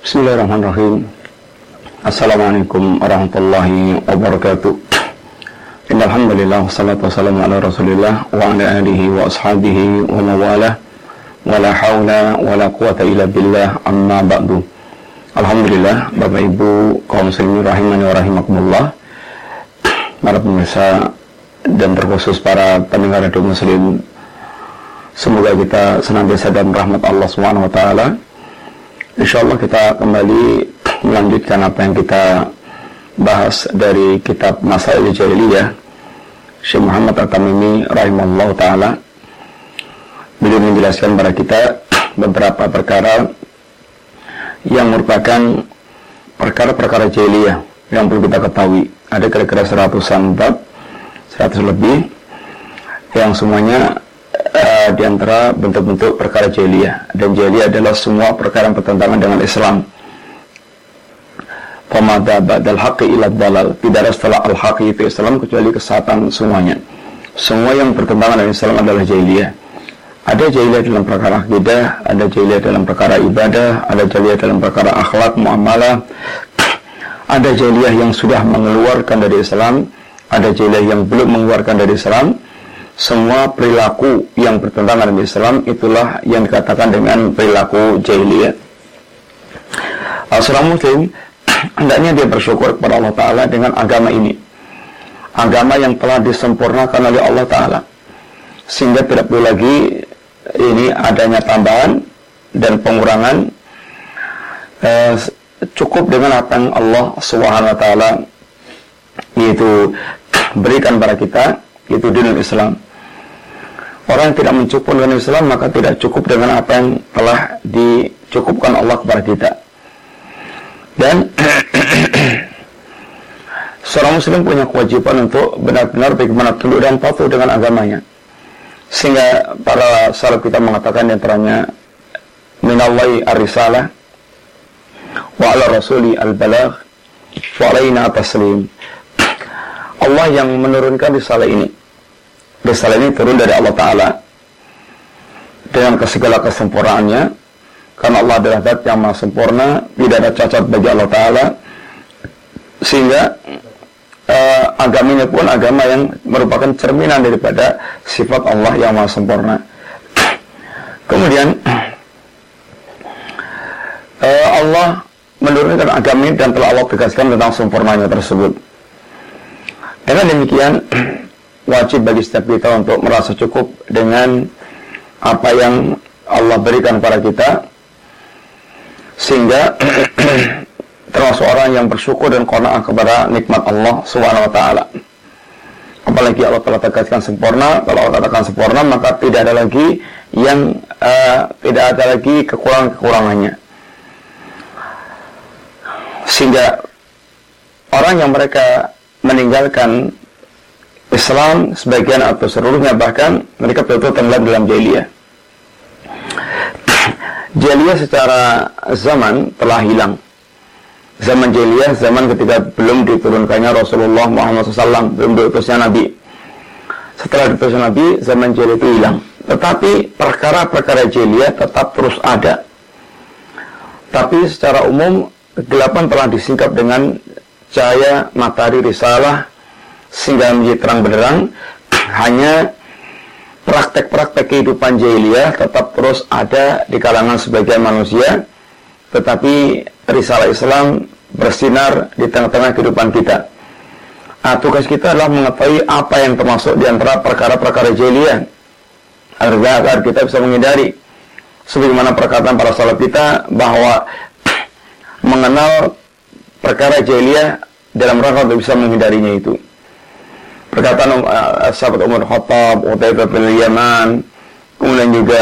Bismillahirrahmanirrahim. Assalamualaikum warahmatullahi wabarakatuh. Innal hamdalillah wassalatu wassalamu ala Rasulillah wa ala alihi wa ashabihi wa mawalah. Wala haula wala quwata illa billah, amma ba'du. Alhamdulillah, Bapak Ibu kaum muslimin rahimani wa rahimakumullah, para pemirsa dan terkhusus para pendengar radio muslim, semoga kita senantiasa dalam rahmat Allah Subhanahu wa taala. Insyaallah kita kembali melanjutkan apa yang kita bahas dari kitab Masail Jahiliyah Syekh Muhammad At-Tamimi rahimahullah taala. Beliau menjelaskan kepada kita beberapa perkara yang merupakan perkara-perkara jahiliyah yang perlu kita ketahui. Ada kira-kira 100-an bab, 100 lebih, yang semuanya di antara bentuk-bentuk perkara jahiliyah. Dan jahiliyah adalah semua perkara yang bertentangan dengan Islam. Famada ba'dal haqqi ila dalal. Tidak ada setelah al-haqqi itu Islam kecuali kesesatan semuanya. Semua yang bertentangan dengan Islam adalah jahiliyah. Ada jahiliyah dalam perkara akidah, ada jahiliyah dalam perkara ibadah, ada jahiliyah dalam perkara akhlak, muamalah. Ada jahiliyah yang sudah mengeluarkan dari Islam, ada jahiliyah yang belum mengeluarkan dari Islam. Semua perilaku yang bertentangan dengan Islam itulah yang dikatakan dengan perilaku jahiliyah. Seorang muslim hendaknya dia bersyukur kepada Allah Ta'ala dengan agama ini, agama yang telah disempurnakan oleh Allah Ta'ala, sehingga tidak perlu lagi ini adanya tambahan dan pengurangan. Cukup dengan apa yang Allah Subhanahu wa taala yaitu berikan kepada kita, yaitu dinul Islam. Orang yang tidak mencukup dengan Islam maka tidak cukup dengan apa yang telah dicukupkan Allah kepada kita. Dan seorang muslim punya kewajiban untuk benar-benar bagaimana tunduk dan patuh dengan agamanya. Sehingga para salaf kita mengatakan di antaranya minallahi ar-risalah wa ala rasuli al-balagh wa alaina at-taslim. Allah yang menurunkan risalah ini. Risalah ini turun dari Allah Ta'ala dengan segala kesempurnaannya, karena Allah adalah zat yang maha sempurna, tidak ada cacat bagi Allah Ta'ala, sehingga agama ini pun agama yang merupakan cerminan daripada sifat Allah yang maha sempurna. Kemudian Allah menurunkan agama ini dan telah Allah tegaskan tentang sempurnanya tersebut. Dengan demikian wajib bagi setiap kita untuk merasa cukup dengan apa yang Allah berikan kepada kita, sehingga termasuk orang yang bersyukur dan qanaah kepada nikmat Allah Subhanahu wa taala. Apalagi Allah telah tegaskan sempurna. Kalau Allah katakan sempurna, maka tidak ada lagi yang tidak ada lagi kekurangan-kekurangannya. Sehingga orang yang mereka meninggalkan Islam sebagian atau seluruhnya, bahkan mereka betul-betul tenggelam dalam jahiliyah. Jahiliyah secara zaman telah hilang. Zaman jahiliyah, zaman ketika belum diturunkannya Rasulullah Muhammad SAW, belum diutusnya Nabi. Setelah diutusnya Nabi, zaman jahiliyah itu hilang. Tetapi perkara-perkara jahiliyah tetap terus ada. Tapi secara umum kegelapan telah disingkap dengan cahaya matahari risalah, sehingga menjadi terang benderang. Hanya praktek-praktek kehidupan jahiliyah tetap terus ada di kalangan sebagian manusia, tetapi risalah Islam bersinar di tengah-tengah kehidupan kita. Tugas kita adalah mengetahui apa yang termasuk di antara perkara-perkara jahiliyah agar kita bisa menghindari, sebagaimana perkataan para salaf kita bahwa mengenal perkara jahiliyah dalam rangka untuk bisa menghindarinya itu. Perkataan sahabat Umar Khattab, Utaibah bin Yaman, kemudian juga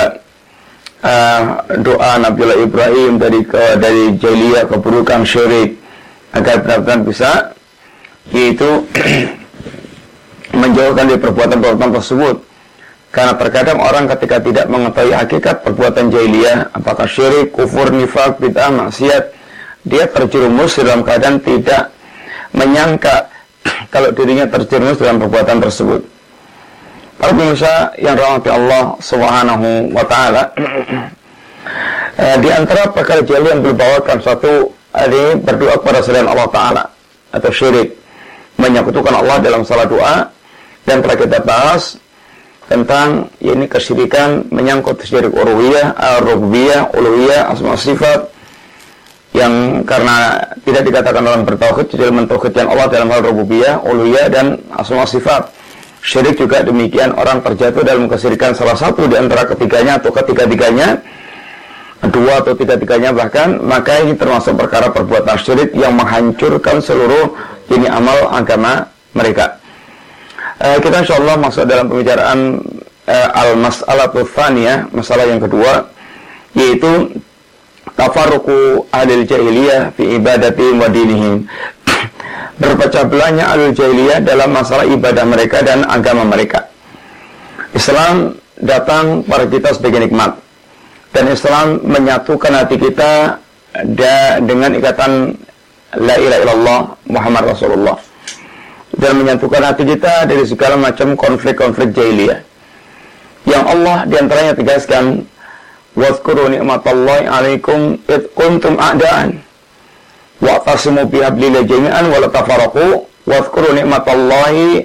doa Nabiullah Ibrahim dari jahiliyah, keburukan, syirik, agar benar-benar bisa yaitu menjauhkan dari perbuatan-perbuatan tersebut. Karena terkadang orang ketika tidak mengetahui hakikat perbuatan jahiliyah, apakah syirik, kufur, nifak, bid'ah, maksiat, dia terjerumus dalam keadaan tidak menyangka kalau dirinya terjerumus dalam perbuatan tersebut. Para pemirsa yang rahmati Allah Subhanahu wa taala, Di antara perkara jahiliyah yang berbawakan satu ini berdoa kepada selain Allah Ta'ala atau syirik, menyekutukan Allah dalam salah doa, dan telah kita bahas tentang ini kesyirikan menyangkut syirik uluhiyah, rububiyah, uluhiyah, asma sifat, yang karena tidak dikatakan dalam bertauhid, jadi mentauhidkan Allah dalam hal rububiyah, uluhiyah, dan asma sifat. Syirik juga demikian, orang terjatuh dalam kesyirikan salah satu di antara ketiganya atau ketiga-tiganya, dua atau tiga-tiganya bahkan, maka ini termasuk perkara perbuatan syirik yang menghancurkan seluruh ini amal agama mereka. Kita insyaallah masuk dalam pembicaraan al-mas'alatu tsaniyah, masalah yang kedua, yaitu tafarruqu ahlil jahiliyah fi ibadatihim wa dinihim. Berpecah belahnya ahlul jahiliyah dalam masalah ibadah mereka dan agama mereka. Islam datang pada kita sebagai nikmat, dan Islam menyatukan hati kita dengan ikatan la ilaha illallah Muhammad Rasulullah, dan menyatukan hati kita dari segala macam konflik-konflik jahiliyah yang Allah diantaranya tegaskan, wazkuru ni'matallahi alaikum id kuntum a'daan wa'tasimu bihablillahi jami'an wa la tafarraqu wazkuru ni'matallahi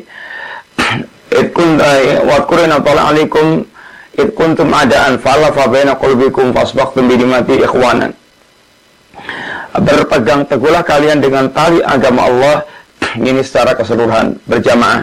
wazkuru ni'matallahi alaikum id kuntum a'daan fa'alafa baina qulubikum fasbaqtum bidimati ikhwanan. Berpegang teguhlah kalian dengan tali agama Allah ini secara keseluruhan, berjamaah.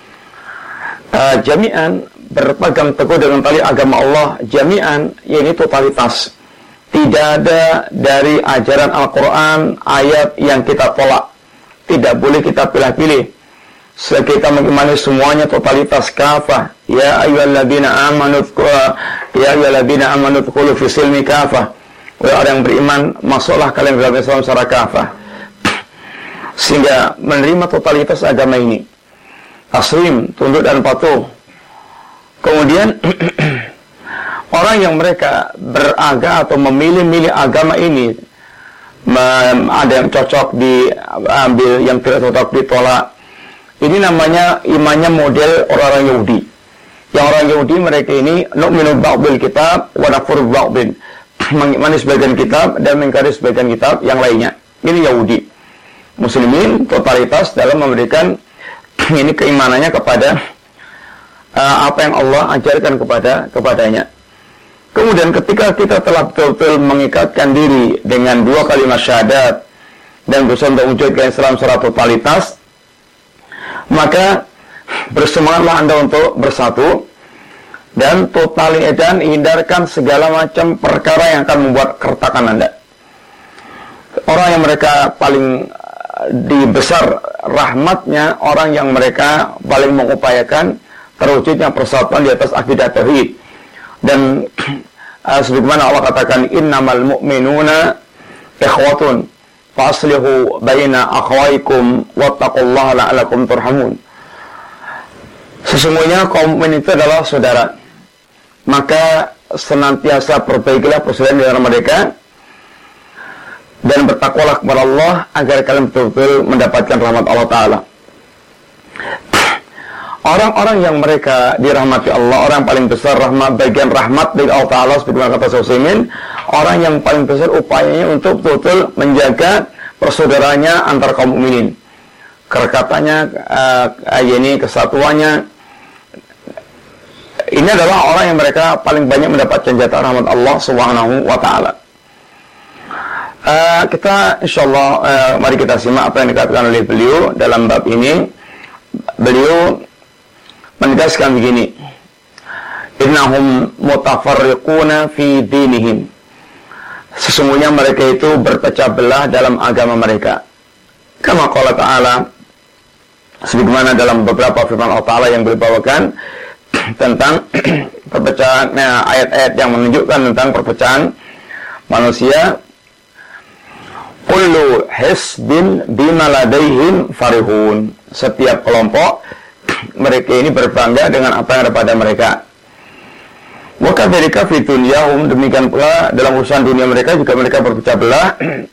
Jami'an, berpegang teguh dengan tali agama Allah jami'an, ini totalitas. Tidak ada dari ajaran Al-Quran ayat yang kita tolak. Tidak boleh kita pilih-pilih. Kita mengimani semuanya totalitas kafah. Ya ayyuhalladzina amanu dzkhulu fi silmi kafah. Wahai orang yang beriman, masuklah kalian dalam Islam secara kafah. Sehingga menerima totalitas agama ini, taslim, tunduk dan patuh. Kemudian orang yang mereka beragama atau memilih agama ini, ada yang cocok diambil, yang tidak cocok ditolak. Ini namanya imannya model orang-orang Yahudi. Yang orang Yahudi mereka ini nu'minu ba'dil kitab wa nakfuru ba'din, mengimani sebagian kitab dan mengingkari sebagian kitab yang lainnya. Ini Yahudi. Muslimin totalitas dalam memberikan ini keimanannya kepada apa yang Allah ajarkan kepadanya. Kemudian ketika kita telah betul-betul mengikatkan diri dengan dua kalimat syahadat dan berusaha untuk mewujudkan Islam secara totalitas, maka bersemangatlah Anda untuk bersatu dan hindarkan segala macam perkara yang akan membuat keretakan Anda. Orang yang mereka paling dibesar rahmatnya, orang yang mereka paling mengupayakan terwujudnya persatuan di atas akidah tauhid. Dan sebagaimana Allah katakan, innamal mu'minuna ikhwatun faslihu baina akhwaikum wattaqullaha la'alakum turhamun. Sesungguhnya kaum mukmin itu adalah saudara, maka senantiasa perbaikilah persaudaraan di antara mereka dan bertakwalah kepada Allah agar kalian betul-betul mendapatkan rahmat Allah Ta'ala. Orang-orang yang mereka dirahmati Allah, orang paling besar bagian rahmat dari Allah Ta'ala, sebagaimana kata Sa'usimin, orang yang paling besar upayanya untuk betul-betul menjaga persaudaraannya antar kaum mukminin, kerekatannya, kesatuannya. Ini adalah orang yang mereka paling banyak mendapatkan jatah rahmat Allah Subhanahu wa Ta'ala. Kita insyaallah mari kita simak apa yang dikatakan oleh beliau dalam bab ini. Beliau menegaskan begini, innahum mutafarriquna fi dinihim, sesungguhnya mereka itu berpecah belah dalam agama mereka. Kama qala ta'ala, sebagaimana dalam beberapa firman Allah Ta'ala yang beliau bawakan tentang perpecahan, ayat-ayat yang menunjukkan tentang perpecahan manusia. Kullu hisbin bima ladaihim farihun, setiap kelompok mereka ini berbangga dengan apa yang ada pada mereka. Wa kadzalika fi dunyahum, demikian pula dalam urusan dunia mereka juga mereka berpecah belah.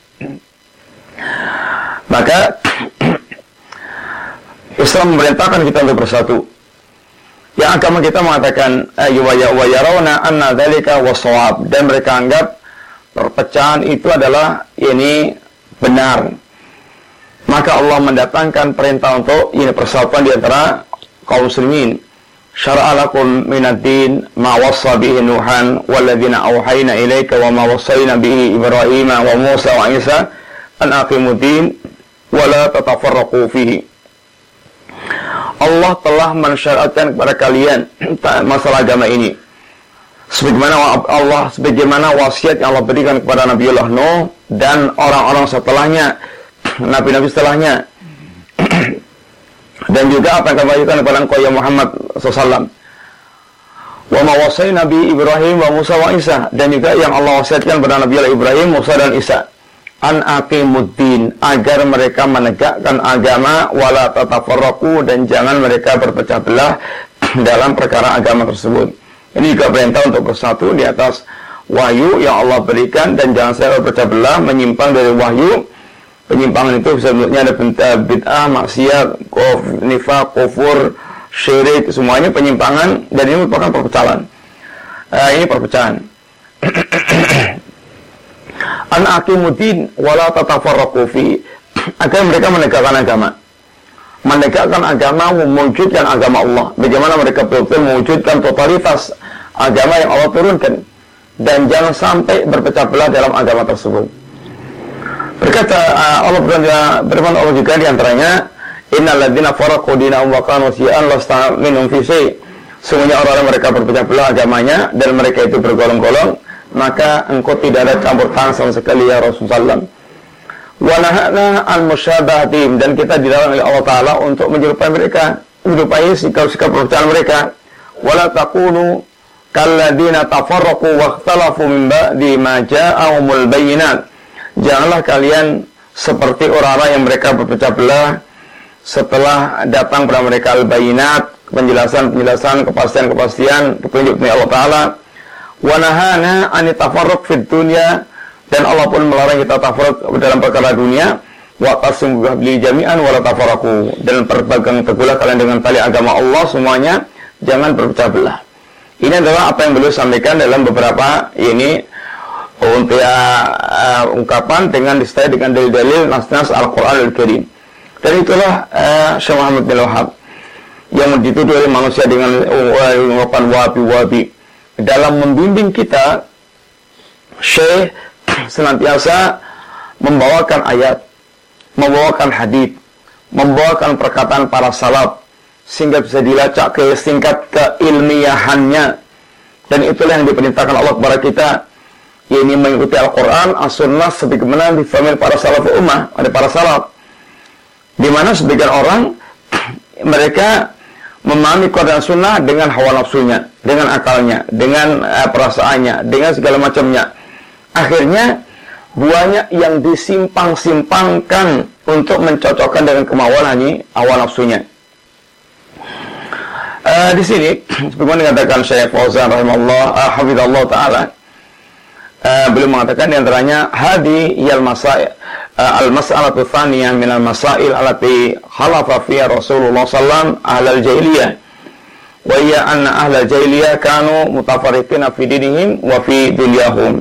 Maka Islam memerintahkan kita untuk bersatu. Yang agama kita mengatakan wa yarawna anna dzalika was-shawab, dan mereka anggap perpecahan itu adalah ini benar, maka Allah mendatangkan perintah untuk ini persatuan di antara kaum muslimin. Syara'a lakum minad din ma wassa bihi Nuhan walladzina auhayna ilaika wa ma wassayna bihi Ibrahim wa Musa wa Isa an aqimud din wa la tatafarraqu fihi. Allah telah mensyariatkan kepada kalian masalah agama ini sebagaimana wasiat yang Allah berikan kepada Nabiullah Nuh dan orang-orang setelahnya, nabi-nabi setelahnya. Dan juga apa yang kami berikan kepada engkau ya Muhammad SAW. Wa ma wasayna Nabi Ibrahim wa Musa wa Isa, dan juga yang Allah wasiatkan kepada Nabi Ibrahim, Musa dan Isa, an aqimuddin, agar mereka menegakkan agama, wala tatafarraqu, dan jangan mereka berpecah belah dalam perkara agama tersebut. Ini juga perintah untuk bersatu di atas wahyu yang Allah berikan, dan jangan sampai berpecah belah, menyimpang dari wahyu. Penyimpangan itu bisa bentuknya ada bid'ah, maksiat, nifaq, kufur, syirik, semuanya penyimpangan, dan ini merupakan perpecahan. Ini perpecahan. An aqimuddin wala tatafarraqu fi, agar mereka menegakkan agama. Menegakkan agama, mewujudkan agama Allah. Bagaimana mereka betul-betul mewujudkan totalitas agama yang Allah turunkan, dan jangan sampai berpecah belah dalam agama tersebut. Berkata Allah berfirman Allah juga di antaranya, innal ladzina faraqu dinahum wa kanu syi'an lasta minhum fi syai'. Sungguhnya orang-orang mereka berpecah belah agamanya dan mereka itu bergolong-golong, maka engkau tidak ada campur tangan sama sekali ya Rasulullah. Wa nahana an musyabahatihim, dan kita dilarang oleh Allah Ta'ala untuk menyerupai mereka, menyerupai sikap-sikap perpecahan mereka. Wala takunu kalladzina tafarraqu wa ikhtalafu min ba'di ma ja'ahumul bayyinat. Janganlah kalian seperti orang-orang yang mereka berpecah belah setelah datang kepada mereka al-bayinat, penjelasan-penjelasan, kepastian-kepastian, petunjuk dari Allah Ta'ala. Wa nahana an tafarruq fid dunya, dan Allah pun melarang kita tafarruq dalam perkara dunia. Wa qasim bihi jami'an wa la tafarraqu, dan berpegang teguhlah kalian dengan tali agama Allah semuanya, jangan berpecah belah. Ini adalah apa yang beliau sampaikan dalam beberapa untuk ungkapan dengan disertai dengan dalil-dalil nas-nas Al-Quran Al-Karim. Dan itulah Syekh Muhammad bin Wahab yang dituduh oleh manusia dengan ungkapan wahabi. Dalam membimbing kita, Syekh senantiasa membawakan ayat, membawakan hadis, membawakan perkataan para salaf, sehingga bisa dilacak ke tingkat keilmiahannya. Dan itulah yang diperintahkan Allah kepada kita, yaitu mengikuti Al-Quran, As-Sunnah, sebagaimana difahami para salaf ummah, oleh para salaf. Di mana sebagian orang mereka memahami Quran dan Sunnah dengan hawa nafsunya, dengan akalnya, dengan perasaannya, dengan segala macamnya. Akhirnya buahnya yang disimpang-simpangkan untuk mencocokkan dengan kemauan hawa nafsunya. Di sini sebagaimana dikatakan Syekh Fauzan rahimahullah, hafizallahu taala, beliau mengatakan di antaranya hadi yal masail al-mas'alatu tsaniyah min al-masail allati khalafa fiha Rasulullah sallallahu ahlal jahiliyah, wa hiya anna ahlal jahiliyah kanu mutafarriqina fi dinihim wa fi dunyahum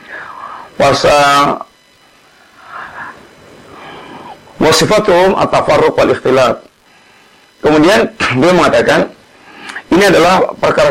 wa sifatuhum at-tafarruq wal ikhtilaf. Kemudian beliau mengatakan ini adalah perkara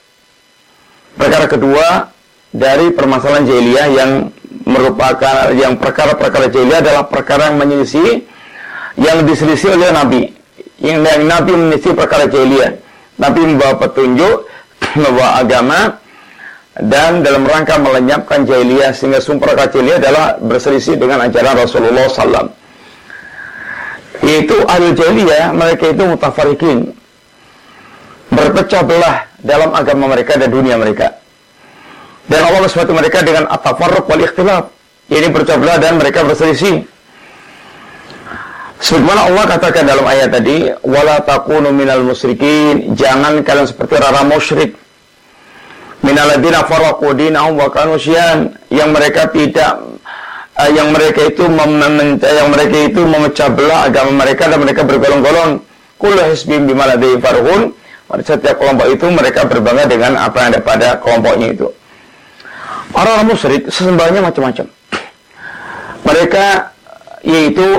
kedua dari permasalahan jahiliyah, yang merupakan yang perkara-perkara jahiliyah adalah perkara yang menyelisih, yang diselisih oleh Nabi. Yang Nabi menyelisih perkara jahiliyah. Nabi membawa petunjuk, membawa agama, dan dalam rangka melenyapkan jahiliyah, sehingga sumber perkara jahiliyah adalah berselisih dengan ajaran Rasulullah SAW. Yaitu ahli jahiliyah, mereka itu mutafarikin, berpecah belah dalam agama mereka dan dunia mereka. Dan Allah mensifati mereka dengan at-tafarruq wal ikhtilaf, ini berpecah belah dan mereka berselisih. Sebagaimana Allah katakan dalam ayat tadi, wala takunu minal musyrikin, jangan kalian seperti orang musyrik, minal ladzina farraqu dinahum wa kanu syi'an, yang mereka itu memecah belah agama mereka dan mereka bergolong-golong. Kullu hizbin bima ladayhim farihun, setiap kelompok itu mereka berbangga dengan apa yang ada pada kelompoknya itu. Orang-orang musyrik sesembahannya macam-macam. Mereka yaitu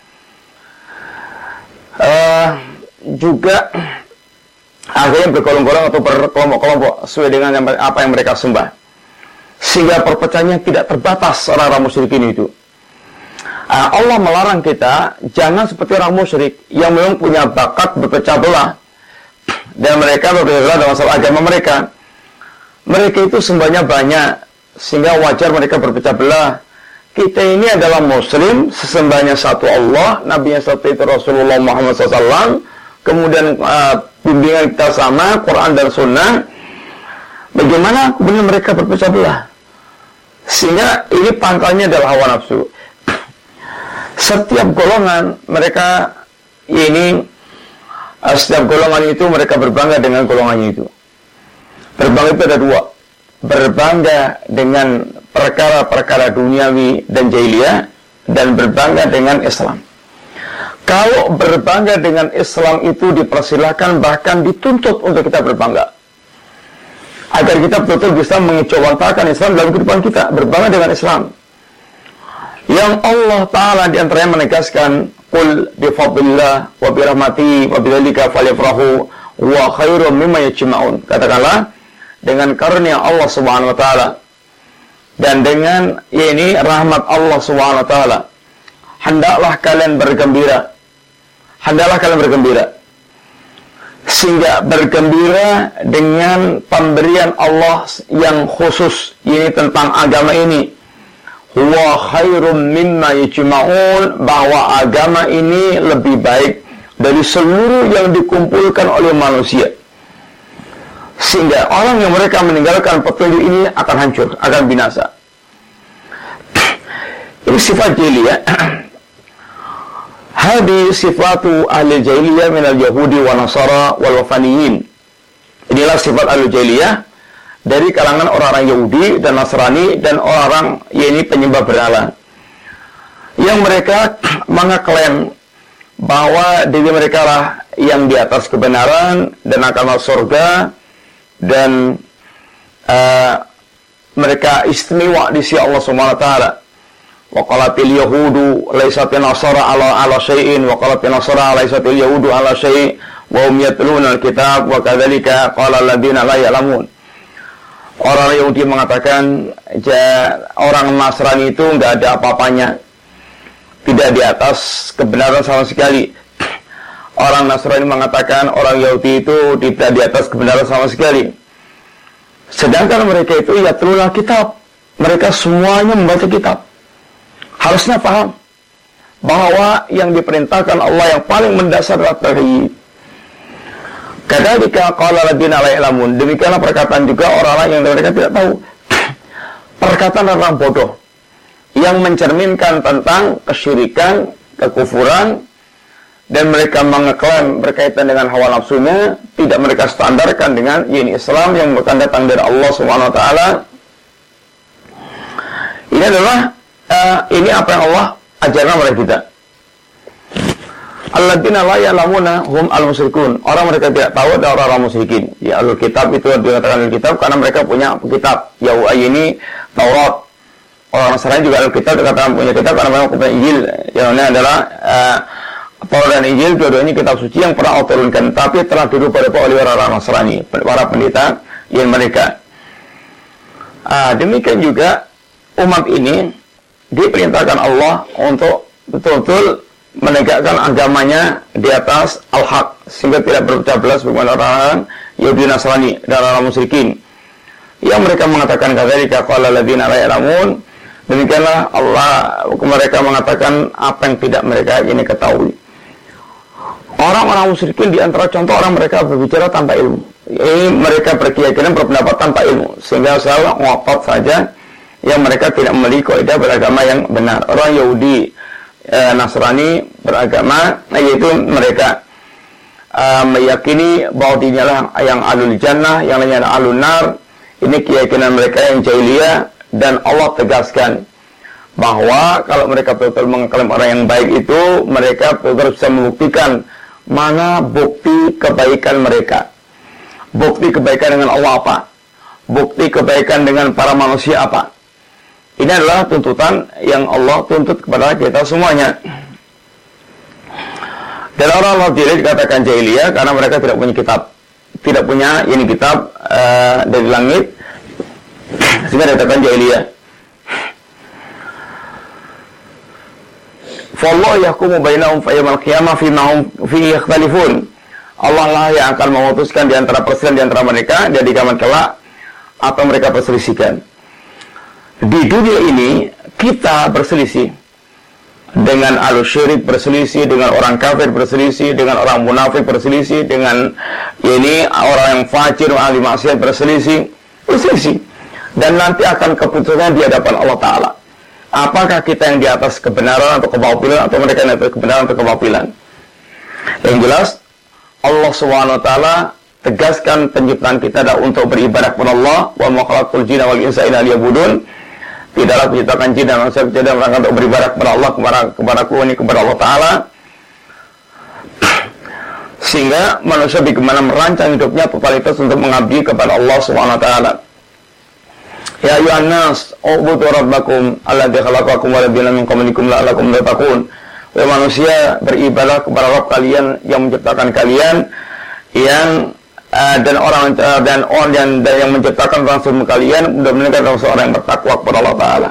juga akhirnya bergolong-golong atau berkelompok-kelompok sesuai dengan apa yang mereka sembah, sehingga perpecahannya tidak terbatas orang-orang musyrikin itu. Allah melarang kita jangan seperti orang musyrik yang memang punya bakat berpecah belah, dan mereka berpecah belah dalam masalah agama mereka. Mereka itu sembahnya banyak, sehingga wajar mereka berpecah belah. Kita ini adalah muslim, sesembahnya satu Allah, nabinya satu itu Rasulullah Muhammad SAW, kemudian bimbingan kita sama, Quran dan Sunnah. Bagaimana kemudian mereka berpecah belah? Sehingga ini pangkalnya adalah hawa nafsu. Setiap golongan mereka ini, setiap golongan itu mereka berbangga dengan golongannya itu. Berbangga itu ada dua. Berbangga dengan perkara-perkara duniawi dan jahiliyah, dan berbangga dengan Islam. Kalau berbangga dengan Islam itu dipersilahkan, bahkan dituntut untuk kita berbangga, agar kita betul-betul bisa mengejawantahkan Islam dalam kehidupan kita, berbangga dengan Islam. Yang Allah Ta'ala diantaranya menegaskan, Qul bifadlillah wa birahmati wa bidzalika falyafrahu wa khairum mimma yajma'un. Katakanlah, dengan karunia Allah Subhanahu wa Ta'ala dan dengan ini rahmat Allah Subhanahu wa Ta'ala, hendaklah kalian bergembira. Hendaklah kalian bergembira. Sehingga bergembira dengan pemberian Allah yang khusus ini tentang agama ini. Huwa khairum mimma yajma'un, bahwa agama ini lebih baik dari seluruh yang dikumpulkan oleh manusia. Sehingga orang yang mereka meninggalkan petunjuk ini akan hancur, akan binasa. Ini sifat jahiliyah. Hadi sifatu ahli jahiliyah minal yahudi wa nasara wal wafaniyin. Inilah sifat ahli jahiliyah dari kalangan orang-orang Yahudi dan Nasrani dan orang-orang yaitu penyembah berhala, yang mereka mengeklaim bahwa diri mereka lah yang di atas kebenaran dan akan masuk surga, dan mereka istimewa di sisi Allah Subhanahu wa Ta'ala. Wa qalatil yahudu laisatin nasara ala syai'in wa qalatil nasara laisatil yahudu ala syai' wa hum yatluna alkitab wa kadzalika qala alladziina la ya'lamun. Orang Yahudi mengatakan orang Nasrani itu enggak ada apa-apanya, tidak di atas kebenaran sama sekali. Orang Nasrani mengatakan orang Yahudi itu tidak di atas kebenaran sama sekali. Sedangkan mereka itu yatluna kitab, mereka semuanya membaca kitab. Harusnya paham bahwa yang diperintahkan Allah yang paling mendasar adalah tauhid. Kadzalika qala alladziina la ya'lamun. Demikianlah perkataan juga orang-orang yang mereka tidak tahu. Perkataan orang bodoh yang mencerminkan tentang kesyirikan, kekufuran, dan mereka mengeklaim berkaitan dengan hawa nafsunya, tidak mereka standarkan dengan ini Islam yang bukan datang dari Allah Subhanahu wa Ta'ala. Ini adalah ini apa yang Allah ajarkan kepada kita. Alladzina la ya'lamuna hum al-musyrikun. Orang mereka tidak tahu adalah orang-orang musyrikin. Ya, Ahlul Kitab itu dikatakan Ahlul Kitab karena mereka punya kitab. Ini Taurat. Orang Nasrani juga Ahlul Kitab dikatakan punya kitab karena mereka punya Injil. Yang ini adalah Taurat dan Injil, dua-duanya kitab suci yang pernah Allah turunkan, tapi telah dirubah oleh orang-orang Nasrani, para pendeta yang mereka. Demikian juga umat ini diperintahkan Allah untuk betul-betul menegakkan agamanya di atas al-haq, sehingga tidak berpecah belah sebagaimana orang Yahudi Nasrani dan orang musyrikin yang mereka mengatakan kadzalika qala alladziina la ya'lamun. Demikianlah Allah mereka mengatakan apa yang tidak mereka ini ketahui. Orang-orang musyrikin di antara contoh orang mereka berbicara tanpa ilmu. Ini mereka berkeyakinan berpendapat tanpa ilmu, sehingga selalu ngotot saja yang mereka tidak memiliki kaidah beragama yang benar. Orang Yahudi Nasrani beragama, yaitu mereka meyakini bahwa dirinya lah yang ahlul jannah, yang lainnya adalah ahlun nar. Ini keyakinan mereka yang jahiliyah, dan Allah tegaskan bahwa kalau mereka betul-betul mengklaim orang yang baik itu, mereka betul-betul bisa membuktikan mana bukti kebaikan mereka. Bukti kebaikan dengan Allah apa? Bukti kebaikan dengan para manusia apa? Ini adalah tuntutan yang Allah tuntut kepada kita semuanya. Dan orang-orang jahiliyah dikatakan jahiliyah karena mereka tidak punya kitab, tidak punya kitab dari langit, sehingga dikatakan jahiliyah. Fallahu yahkumu bainahum fa yawmal qiyamah fima hum fihi yakhtalifun. Allah lah yang akan memutuskan di antara perselisihan di antara mereka di kiamat kelak apa mereka perselisihkan. Di dunia ini kita berselisih dengan ahlu syirik, berselisih dengan orang kafir, berselisih dengan orang munafik, berselisih dengan orang yang fajir, ahli maksiat, berselisih. Dan nanti akan keputusan di hadapan Allah Ta'ala. Apakah kita yang di atas kebenaran atau kebatilan, atau mereka yang di atas kebenaran atau kebatilan? Yang jelas, Allah SWT tegaskan penciptaan kita adalah untuk beribadah kepada Allah. Wa ma khalaqtul jinna wal insa illa liya'budun. Tidaklah menciptakan jin dan manusia kecuali dalam rangka untuk beribadah kepada Allah, kepada Allah Ta'ala. Sehingga manusia bagaimana merancang hidupnya totalitas untuk mengabdi kepada Allah SWT. Ya ayyuhan nas, u'budu rabbakum alladzi khalaqakum wa ladzina min qablikum la'allakum tattaqun. Wahai manusia, beribadah kepada Rabb kalian yang menciptakan kalian, dan yang menciptakan orang sebelum kalian, mudah-mudahan kalian seorang yang bertakwa kepada Allah Ta'ala.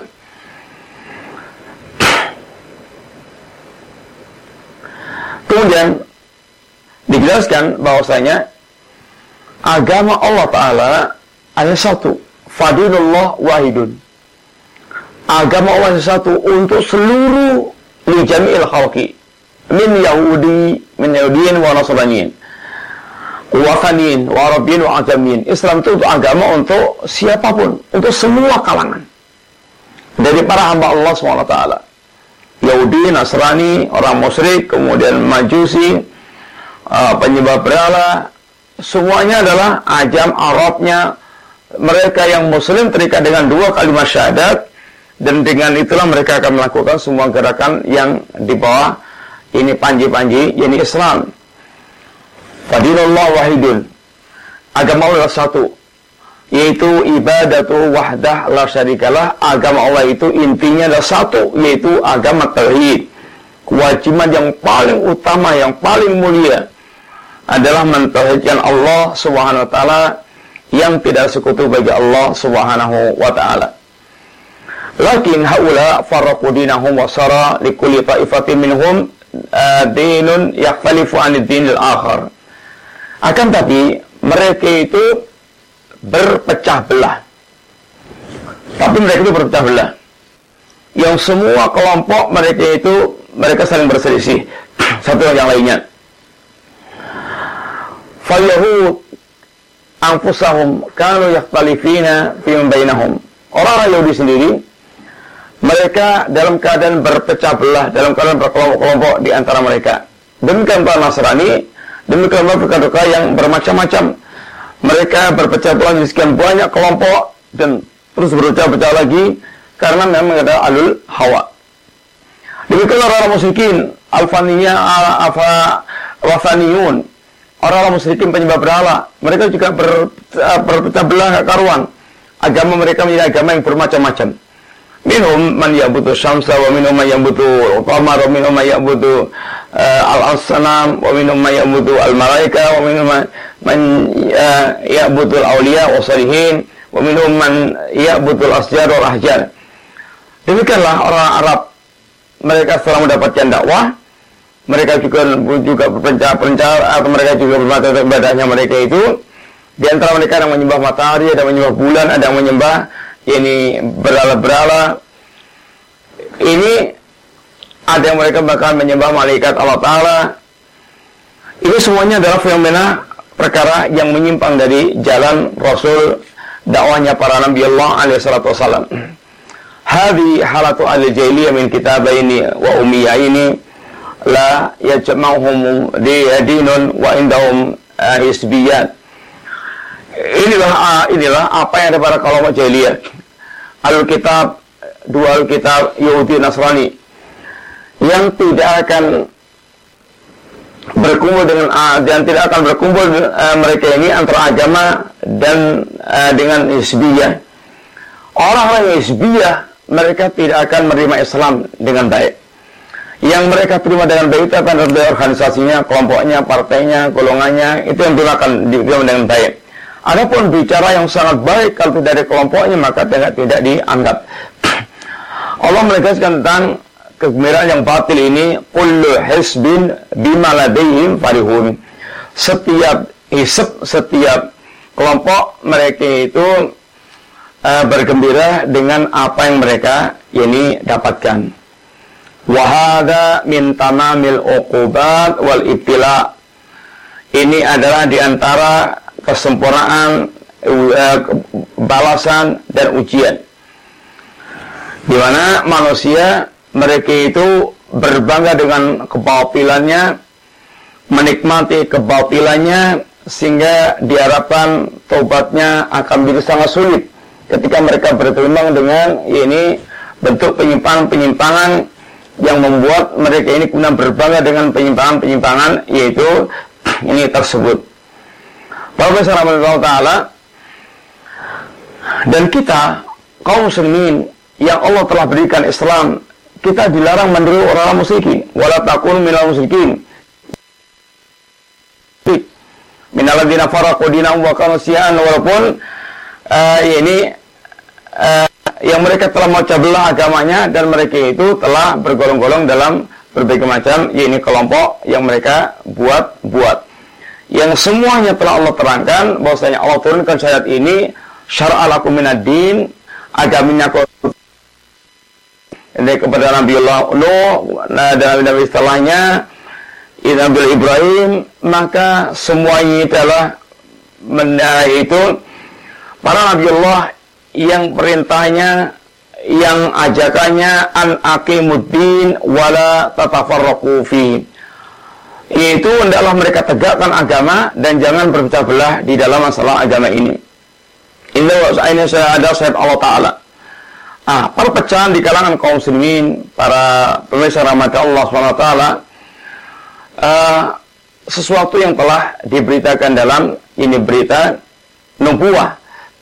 Kemudian dijelaskan bahwasanya agama Allah Ta'ala hanya satu. Fadilullah wahidun. Agama Allah satu untuk seluruh lijami'il khalqi. Min Yahudiyin wa Nasraniyin. Wathaniyin, wa Arabiyin, wa Ajamiyin. Islam itu untuk agama untuk siapapun. Untuk semua kalangan. Dari para hamba Allah SWT. Yahudi, Nasrani, orang musyrik, kemudian Majusi, penyembah berhala. Semuanya adalah ajam Arabnya. Mereka yang muslim terikat dengan dua kalimat syahadat, dan dengan itulah mereka akan melakukan semua gerakan yang di bawah panji-panji Islam. Fadilullah wahidun. Agama Allah satu, yaitu ibadatu wahdah la syarikalah. Agama Allah itu intinya adalah satu, yaitu agama tauhid. Kewajiban yang paling utama, yang paling mulia adalah mentauhidkan Allah Subhanahu wa Ta'ala, yang tidak sekutu bagi Allah Subhanahu wa Ta'ala. Lakin haula farraqu dinahum wa sara likulli ta'ifatin minhum dinun yakhtalifu 'anid dinil akhar. Akan tapi mereka itu berpecah belah. Yang semua kelompok mereka saling berselisih satu yang lainnya. Fal yahud anfusahum kanu yakhtalifina fi bainahum. Orang-orang Yahudi sendiri mereka dalam keadaan berpecah belah, dalam keadaan berkelompok-kelompok di antara mereka. Demikian para Nasrani, demikian mereka yang bermacam-macam. Mereka berpecah belah di sekian banyak kelompok dan terus berpecah-pecah lagi karena memang ada alul hawa. Demikian orang-orang musyrikin, wafaniyun, orang-orang musyrikin penyembah berhala, mereka juga berpecah belah gak karuan. Agama mereka menjadi agama yang bermacam-macam. Minhum man ya'budu syamsa, wa minhum man ya'budu al-qamar, wa minhum man ya'budu al-asnam, wa minhum man ya'budu al-malaika, wa minhum man ya'budu al-awliya wa salihin, wa minhum man ya'budu al-asjar wa al-ahjar. Demikianlah orang Arab. Mereka setelah mendapatkan dakwah, mereka juga berpencar, atau mereka juga bermata ibadahnya mereka itu. Di antara mereka ada yang menyembah matahari, ada yang menyembah bulan, ada yang menyembah berhala-berhala. Ini ada yang mereka bahkan menyembah malaikat Allah Ta'ala. Ini semuanya adalah fenomena perkara yang menyimpang dari jalan Rasul, dakwahnya para Nabi Allah alaihi salatu wassalam. Hadhi halatu al-jahiliyah min kitabaini wa umiyaini la yajma'uhum dinun wa indahum hisbiyat. Inilah apa yang ada pada kaum jahiliyah. Alkitab, dua Alkitab Yahudi Nasrani yang tidak akan berkumpul mereka ini antara agama dan dengan hisbiyah. Orang-orang hisbiyah, mereka tidak akan menerima Islam dengan baik. Yang mereka terima dengan baik itu akan dari organisasinya, kelompoknya, partainya, golongannya, itu yang akan diterima dengan baik. Adapun bicara yang sangat baik kalau dari kelompoknya, maka tidak dianggap. Allah menegaskan tentang kegembiraan yang batil ini, kullu hisbin bima ladaihim farihun. Setiap hisb, setiap kelompok mereka itu bergembira dengan apa yang mereka ini dapatkan. Wa hadza min tamamil uqubat wal ibtila. Ini adalah di antara kesempurnaan balasan dan ujian, di mana manusia mereka itu berbangga dengan kebatilannya, menikmati kebatilannya, sehingga diharapkan taubatnya akan menjadi sangat sulit ketika mereka bergumul dengan ini bentuk penyimpangan-penyimpangan yang membuat mereka ini kemudian berbangga dengan penyimpangan-penyimpangan yaitu ini tersebut. Bapak Subhanahu wa taala, dan kita kaum muslimin yang Allah telah berikan Islam, kita dilarang meniru orang-orang musyrikin. Wala takunu minal musyrikin. Minal ladzina faraqu dinahum wa kanu syi'an, walaupun yang mereka telah memecah belah agamanya dan mereka itu telah bergolong-golong dalam berbagai macam kelompok yang mereka buat. Yang semuanya telah Allah terangkan bahwasanya Allah turunkan syariat ini syara'a lakum minad-din, agamanya kepada Nabiullah Nuh dan Nabi setelahnya Nabi Ibrahim, maka semuanya adalah itu para Nabiullah yang perintahnya, yang ajakannya an aqimuddin wala tatafarraqu fi, yaitu hendaklah mereka tegakkan agama dan jangan berpecah belah di dalam masalah agama ini. Ini saya ada syariat Allah Ta'ala. Perpecahan di kalangan kaum muslimin, para pemirsa rahmat Allah SWT, sesuatu yang telah diberitakan dalam ini berita nubuwah.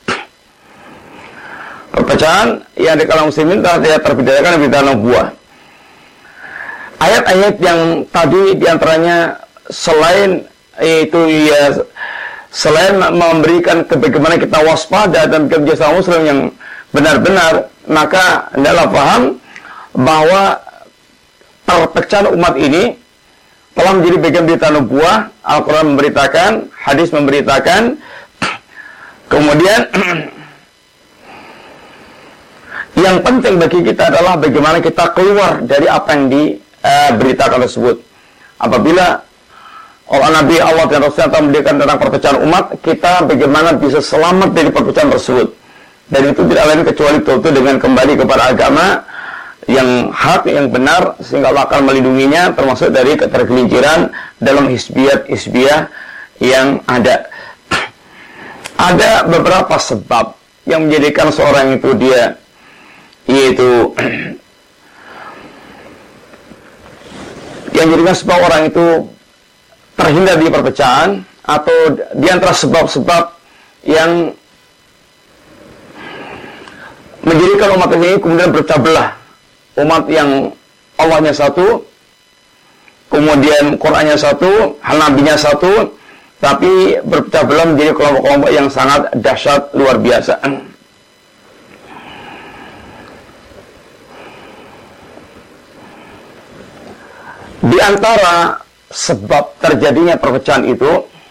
Perpecahan yang di kalangan muslimin telah terberitakan berita nubuwah. Ayat-ayat yang tadi diantaranya selain itu selain memberikan bagaimana kita waspada dan kerjasama muslim yang benar-benar, maka hendaklah paham bahwa perpecahan umat ini telah menjadi bagian berita nubuwah. Al-Quran memberitakan, hadis memberitakan. Kemudian yang penting bagi kita adalah bagaimana kita keluar dari apa yang diberitakan tersebut. Apabila Nabi Allah dan Rasulullah telah memberikan tentang perpecahan umat, kita bagaimana bisa selamat dari perpecahan tersebut. Dan itu tidak lain kecuali betul dengan kembali kepada agama yang hak, yang benar, sehingga Allah akan melindunginya, termasuk dari ketergelinciran dalam hisbiyah yang ada. Ada beberapa sebab yang menjadikan seorang itu yaitu yang menjadikan sebab orang itu terhindar di perpecahan, atau di antara sebab-sebab yang menjadikan umat ini kemudian berpecah belah. Umat yang Allahnya satu, kemudian Qur'annya satu, Nabinya satu, tapi berpecah belah menjadi kelompok-kelompok yang sangat dahsyat, luar biasa. Di antara sebab terjadinya perpecahan itu,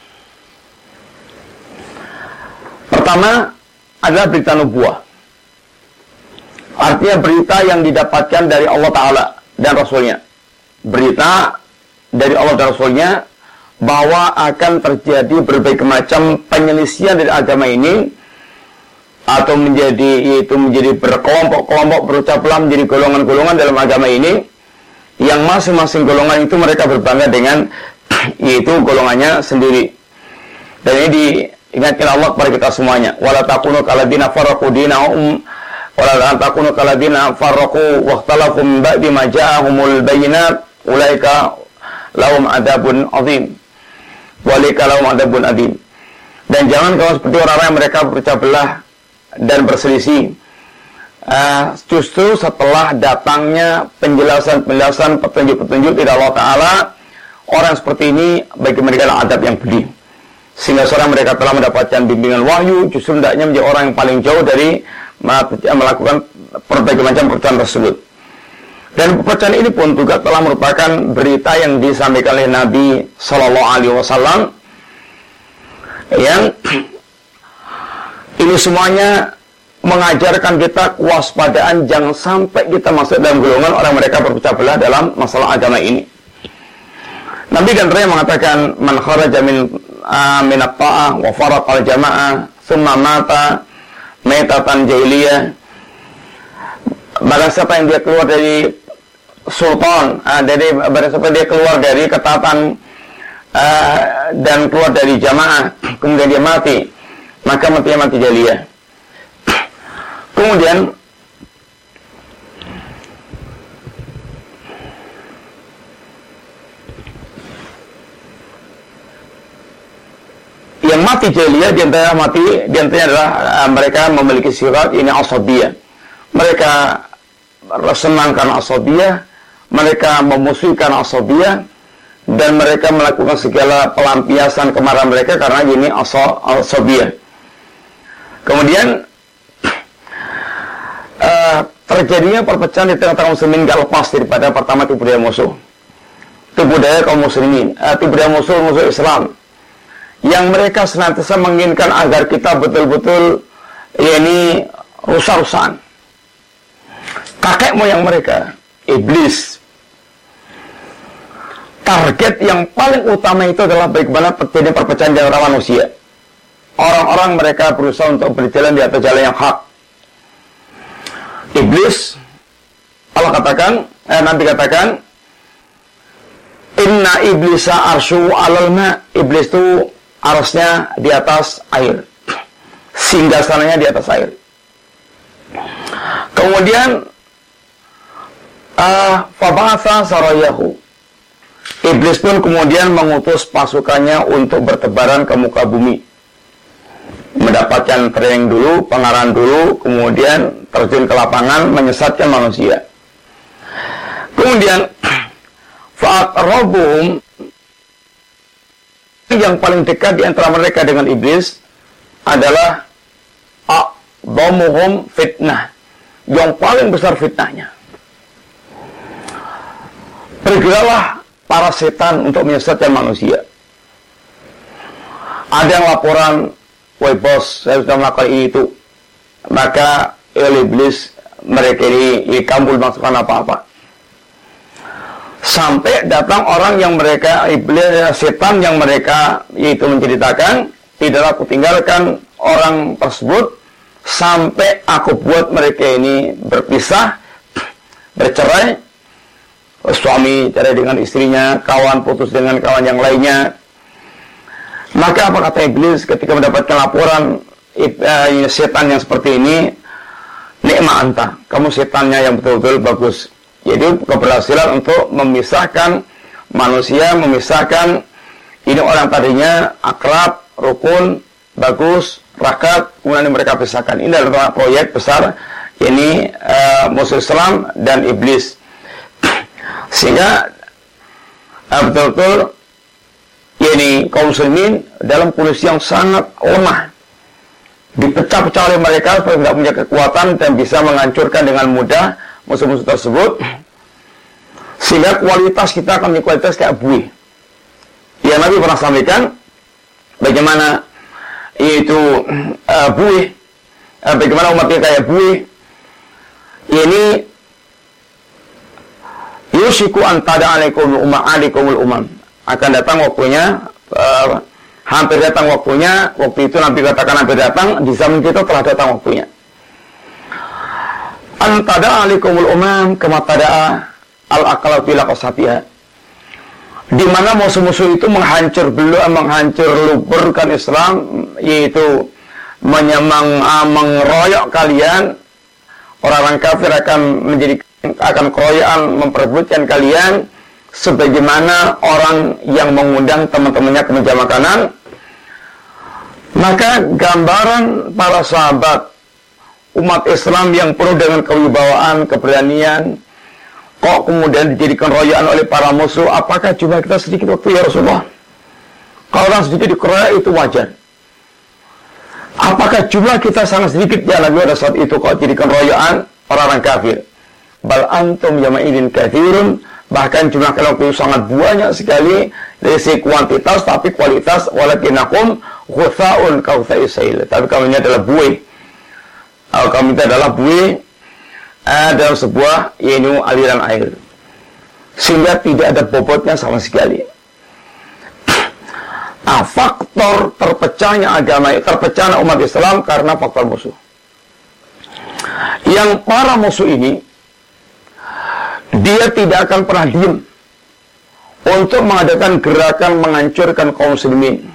pertama adalah berita nubuwah. Artinya berita yang didapatkan dari Allah Ta'ala dan Rasulnya. Berita dari Allah dan Rasulnya bahwa akan terjadi berbagai macam penyelisihan dari agama ini, atau menjadi berkelompok-kelompok, berpecah belah menjadi golongan-golongan dalam agama ini, yang masing-masing golongan itu mereka berbangga dengan yaitu golongannya sendiri. Dan ini diingatkan Allah kepada kita semuanya. Wala takunu kaladzina farraqu dinahum wala takunu kaladzina farraqu waqtalafu min ba'di ma ja'ahumul bayyinat ulaika lahum adzabun adzim. Walika lahum adzabun adzim. Dan jangan kamu seperti orang-orang yang mereka berpecah belah dan berselisih justru setelah datangnya penjelasan-penjelasan, petunjuk-petunjuk dari Allah Ta'ala, orang seperti ini bagi mereka adalah adab yang pedih. Sehingga seorang mereka telah mendapatkan bimbingan wahyu, justru hendaknya menjadi orang yang paling jauh dari melakukan berbagai macam perpecahan tersebut. Dan perpecahan ini pun juga telah merupakan berita yang disampaikan oleh Nabi Sallallahu Alaihi Wasallam, yang ini semuanya mengajarkan kita kewaspadaan, jangan sampai kita masuk dalam golongan orang mereka berpecah belah dalam masalah agama ini. Nabi kan mengatakan, man kharaja min at-ta'ah wa faraqa al-jama'ah thumma mata maitatan jahiliyah, barang siapa yang dia keluar dari sultan, barang siapa dia keluar dari ketaatan dan keluar dari jamaah, kemudian dia mati, maka mati jahiliyah. Kemudian yang mati jahiliyah diantaranya adalah mereka memiliki sifat ini asabiyah. Mereka senang karena asabiyah, mereka memusuhkan asabiyah, dan mereka melakukan segala pelampiasan kemarahan mereka karena ini asabiyah. Kemudian terjadinya perpecahan di tengah-tengah muslimin gak lepas daripada pertama tipu daya musuh. Tipu daya kaum muslimin, tipu daya musuh Islam, yang mereka senantiasa menginginkan agar kita betul-betul ini rusak-rusakan. Kakek moyang mereka, iblis, target yang paling utama itu adalah bagaimana terjadi perpecahan di antara manusia. Orang-orang mereka berusaha untuk berjalan di atas jalan yang hak. Iblis, Allah katakan, Nabi katakan, inna iblisa arsyu alal ma. Iblis itu arasnya di atas air, singgasananya di atas air. Kemudian fab'atha sarayahu. Iblis pun kemudian mengutus pasukannya untuk bertebaran ke muka bumi, mendapatkan training dulu, pengarahan dulu, kemudian terjun ke lapangan menyesatkan manusia. Kemudian fa'aqrabuhum, yang paling dekat di antara mereka dengan iblis adalah a'dhamuhum fitnah, yang paling besar fitnahnya. Bergeraklah para setan untuk menyesatkan manusia. Ada yang laporan, woi bos, saya sudah melakukan ini itu. Maka oleh iblis mereka ini kampul masukkan apa-apa. Sampai datang orang yang mereka, iblis, setan yang mereka itu menceritakan, tidaklah aku tinggalkan orang tersebut sampai aku buat mereka ini berpisah, bercerai, suami cerai dengan istrinya, kawan putus dengan kawan yang lainnya. Maka apa kata iblis ketika mendapatkan laporan setan yang seperti ini, nikma anta, kamu setannya yang betul-betul bagus. Jadi keberhasilan untuk memisahkan manusia, memisahkan ini orang tadinya akrab, rukun, bagus, rakat, kemudian mereka pisahkan. Ini adalah proyek besar ini musuh Islam dan iblis. Sehingga betul-betul ini kaum muslimin dalam kondisi yang sangat lemah, dipecah-pecah oleh mereka supaya tidak punya kekuatan dan bisa menghancurkan dengan mudah musuh-musuh tersebut, sehingga kualitas kita akan menjadi kualitas kayak buih. Ya, Nabi pernah sampaikan bagaimana itu buih, bagaimana umatnya kayak buih. Ini yusiku antada alaikumul umam, akan datang waktunya, hampir datang waktunya. Waktu itu Nabi katakan hampir datang, di zaman kita telah datang waktunya. Antada alaikumul umam kama tada'a al-aqla bila qasatiha, di mana musuh-musuh itu menghancur-luburkan Islam, yaitu mengeroyok kalian. Orang-orang kafir akan keroyokan memperebutkan kalian, sebagaimana orang yang mengundang teman-temannya ke meja makanan. Maka gambaran para sahabat umat Islam yang penuh dengan kewibawaan, keberanian, kok kemudian dijadikan royaan oleh para musuh? Apakah jumlah kita sedikit waktu ya Rasulullah? Kalau orang sedikit dikeroyok itu wajar. Apakah jumlah kita sangat sedikit ya Nabi pada saat itu kok dijadikan royaan orang-orang kafir? Bal antum yama'idin kathirun, bahkan jumlah kalian itu sangat banyak sekali dari segi kuantitas, tapi kualitas walakinakum ghutha'un kautsa'is sail. Tapi kami ini adalah buih. Kami itu adalah buih dalam sebuah aliran air, sehingga tidak ada bobotnya sama sekali. Faktor terpecahnya agama, terpecahnya umat Islam karena faktor musuh. Yang para musuh ini, dia tidak akan pernah diam untuk mengadakan gerakan menghancurkan kaum muslimin.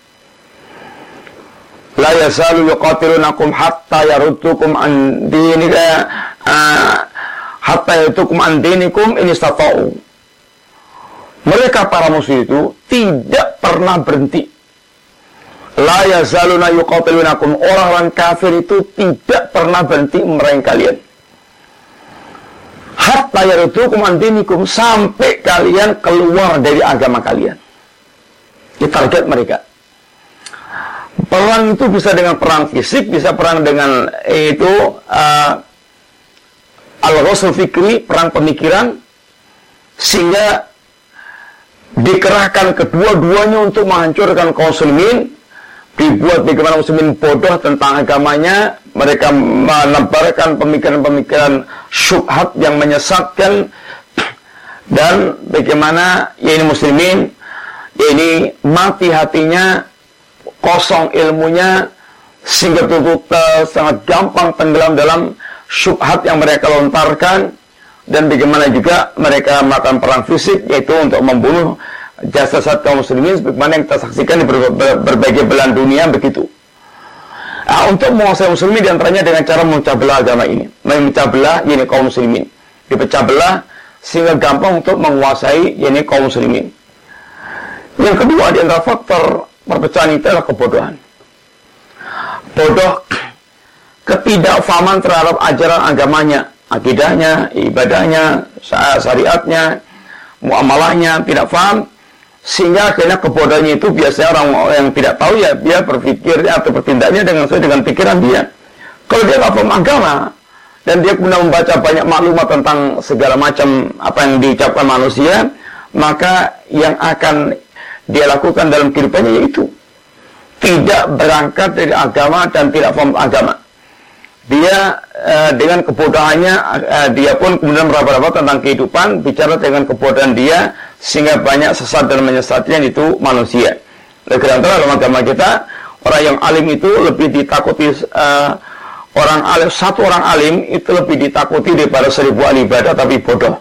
La yazalu yuqatilunakum hatta yaruddukum an dinika hatta yaruddukum an dinikum in istata'u. Mereka para musuh itu tidak pernah berhenti. La yazaluna yuqatilunakum, orang-orang kafir itu tidak pernah berhenti memerangi kalian. Hatta yaruddukum an dinikum, sampai kalian keluar dari agama kalian. Ini target mereka. Perang itu bisa dengan perang fisik, bisa perang dengan al-ghazw fikri, perang pemikiran, sehingga dikerahkan kedua-duanya untuk menghancurkan kaum muslimin. Dibuat bagaimana muslimin bodoh tentang agamanya, mereka menebarkan pemikiran-pemikiran syubhat yang menyesatkan, dan bagaimana muslimin mati hatinya, kosong ilmunya, sehingga sangat gampang tenggelam dalam syubhat yang mereka lontarkan. Dan bagaimana juga mereka melakukan perang fisik, yaitu untuk membunuh jasad kaum muslimin, sebagaimana yang kita saksikan di berbagai belahan dunia begitu. Untuk menguasai muslimin diantaranya dengan cara memecah belah agama ini, memecah belah kaum muslimin, dipecah belah sehingga gampang untuk menguasai kaum muslimin. Yang kedua di antara faktor perpecahan itu adalah kebodohan. Bodoh, ketidakfahaman terhadap ajaran agamanya, akidahnya, ibadahnya, syariatnya, muamalahnya, tidak paham, sehingga akhirnya kebodohannya itu biasanya orang yang tidak tahu ya dia berpikirnya atau bertindaknya sesuai dengan pikiran dia. Kalau dia tidak paham agama dan dia kemudian membaca banyak maklumat tentang segala macam apa yang diucapkan manusia, maka yang akan dia lakukan dalam kehidupannya yaitu tidak berangkat dari agama dan tidak paham agama. Dia dengan kebodohannya, dia pun kemudian meraba-raba tentang kehidupan, bicara dengan kebodohan dia, sehingga banyak sesat dan menyesatnya itu manusia. Oleh karena itu dalam agama kita, orang yang alim itu lebih ditakuti, satu orang alim itu lebih ditakuti daripada 1000 ahli ibadah tapi bodoh.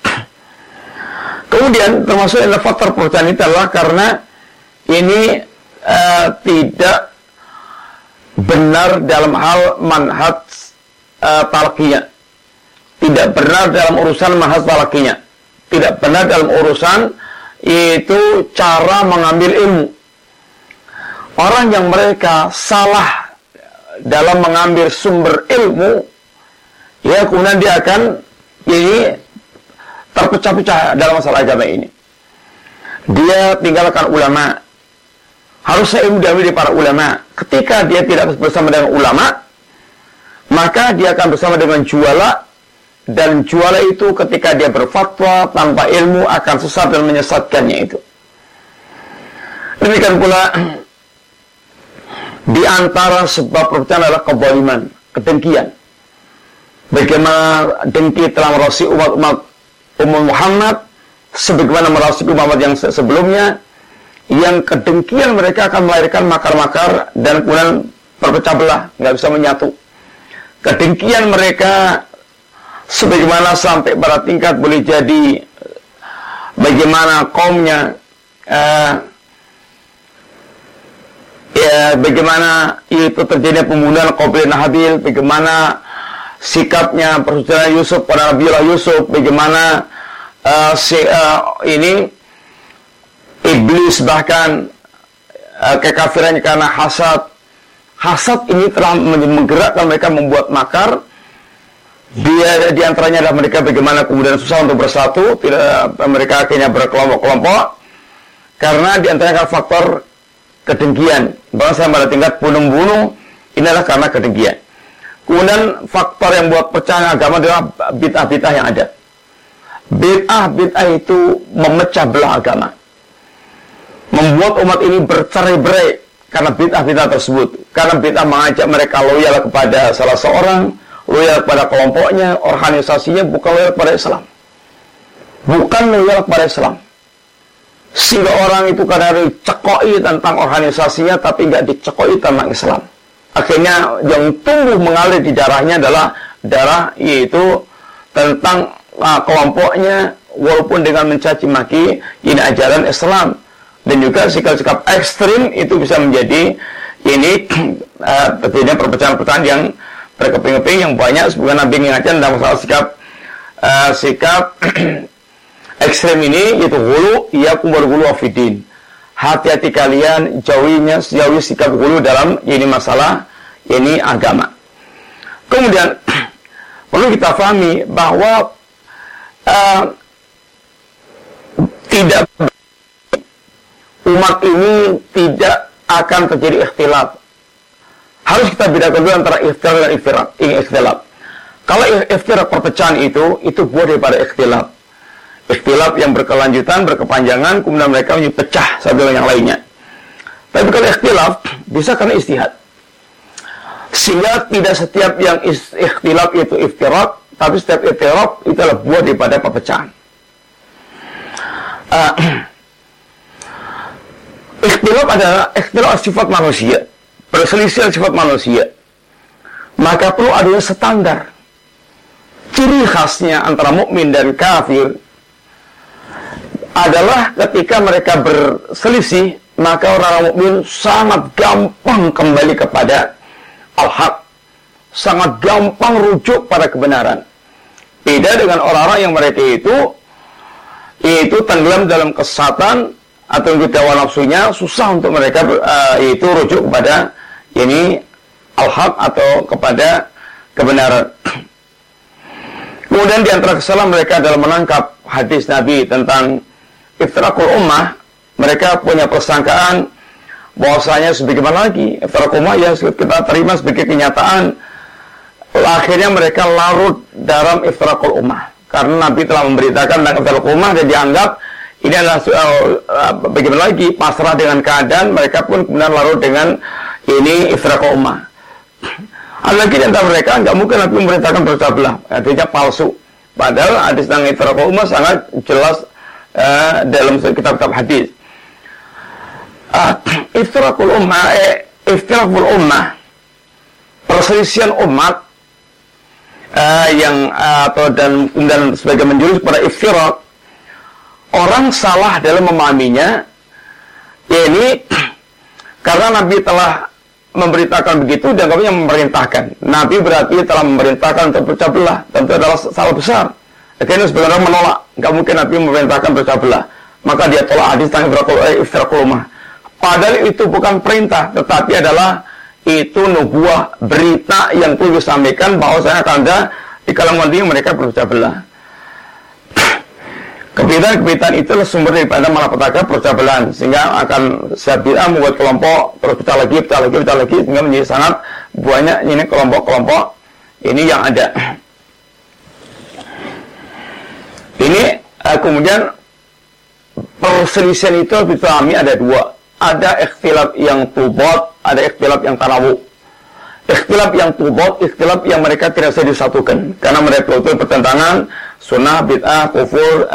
Kemudian termasuk yang faktor perpecahan itu adalah karena ini tidak benar dalam hal manhaj talqinya, tidak benar dalam urusan manhaj talqinya, tidak benar dalam urusan itu cara mengambil ilmu. Orang yang mereka salah dalam mengambil sumber ilmu, ya kemudian dia akan terpecah-pecah dalam masalah agama ini. Dia tinggalkan ulama. Harusnya ilmu diambil dari para ulama. Ketika dia tidak bersama dengan ulama, maka dia akan bersama dengan juala, dan juala itu ketika dia berfatwa tanpa ilmu akan sesat dan menyesatkannya itu. Demikian pula di antara sebab perpecahan adalah kezaliman, kedengkian. Bagaimana dengki telah merasuk umat Muhammad sebagaimana merasuk umat yang sebelumnya, yang kedengkian mereka akan melahirkan makar-makar dan kemudian berpecah belah, nggak bisa menyatu. Kedengkian mereka sebagaimana sampai pada tingkat boleh jadi bagaimana kaumnya bagaimana itu terjadi pembunuhan Qabil dan Habil, bagaimana sikapnya persaudaraan Yusuf pada Nabiullah Yusuf, bagaimana iblis bahkan kekafirannya karena hasad ini telah menggerakkan mereka membuat makar. Dia di antaranya adalah mereka bagaimana kemudian susah untuk bersatu, mereka akhirnya berkelompok-kelompok karena di antaranya faktor kedengkian. Bangsa pada tingkat bunuh-bunuh ini adalah karena kedengkian. Kemudian faktor yang buat pecah agama adalah bid'ah-bid'ah yang ada. Bid'ah itu memecah belah agama, membuat umat ini bercerai-berai karena bid'ah-bid'ah tersebut. Karena bid'ah mengajak mereka loyal kepada salah seorang, loyal kepada kelompoknya, organisasinya, bukan loyal kepada Islam. Bukan loyal kepada Islam. Sehingga orang itu kadang dicekoi tentang organisasinya, tapi nggak dicekoi tentang Islam. Akhirnya yang tumbuh mengalir di darahnya adalah darah yaitu tentang kelompoknya, walaupun dengan mencaci maki ini ajaran Islam. Dan juga sikap-sikap ekstrim itu bisa menjadi ini terjadinya perpecahan-perpecahan yang berkeping-keping yang banyak. Semoga Nabi mengingatkan dalam masalah sikap ekstrem ini, yaitu hulu iyakum wal hulu afidin. Hati-hati kalian jauhi sikap hulu dalam ini masalah ini agama. Kemudian perlu kita pahami bahwa tidak umat ini tidak akan terjadi ikhtilaf. Harus kita bedakan dulu antara ikhtilaf dan ikhtilaf. Kalau ikhtilaf perpecahan itu buah daripada ikhtilaf. Ikhtilaf yang berkelanjutan, berkepanjangan, kemudian mereka pecah satu dengan yang lainnya. Tapi kalau ikhtilaf bisa karena ijtihad. Sehingga tidak setiap yang ikhtilaf itu iftirak, tapi setiap iftirak itu adalah buah daripada perpecahan. Ikhtilaf adalah ikhtilaf sifat manusia, perselisihan sifat manusia. Maka perlu adanya standar. Ciri khasnya antara mukmin dan kafir adalah ketika mereka berselisih, maka orang mukmin sangat gampang kembali kepada al-haq, sangat gampang rujuk pada kebenaran. Beda dengan orang-orang yang mereka itu tenggelam dalam kesesatan atau ikut hawa nafsunya, susah untuk mereka itu rujuk kepada ini al-haq atau kepada kebenaran. Kemudian di antara kesalahan mereka adalah menangkap hadis Nabi tentang iftirakul ummah. Mereka punya persangkaan bahwasanya sebagaimana lagi iftirakul ummah ya kita terima sebagai kenyataan. Akhirnya mereka larut dalam iftirakul ummah karena Nabi telah memberitakan tentang iftirakul ummah dan dianggap ini adalah bagaimana lagi pasrah dengan keadaan. Mereka pun kemudian larut dengan ini iftirakul ummah. Ada lagi di antara mereka nggak mungkin Nabi memerintahkan berpecah belah, artinya palsu. Padahal hadis tentang iftirakul ummah sangat jelas dalam kitab-kitab hadis. Iftirakul ummah, perselisihan umat yang dan sebagai menjurus pada iftirak, orang salah dalam memahaminya. Ini karena Nabi telah memberitakan begitu dan kami yang memerintahkan. Nabi berarti telah memerintahkan untuk berpecah belah, tentu adalah salah besar. Akhirnya sebenarnya menolak, nggak mungkin Nabi memerintahkan berpecah belah. Maka dia tolak hadis tentang iftirakul ummah. Padahal itu bukan perintah, tetapi adalah itu nubuah, berita yang perlu disampaikan bahwa saya akan ada di kalangan dia mereka berpecah belah. Kebitaan itulah sumber daripada malapetaka perpecah belahan, sehingga akan bid'ah membuat kelompok terus pecah lagi, sehingga menjadi sangat banyak ini kelompok-kelompok ini yang ada. Ini kemudian perselisihan itu dipahami ada dua. Ada ikhtilaf yang tubot, ada ikhtilaf yang tanawu. Ikhtilaf yang tubot, ikhtilaf yang mereka tidak bisa disatukan karena mereka itu bertentangan sunnah, bid'ah, kufur,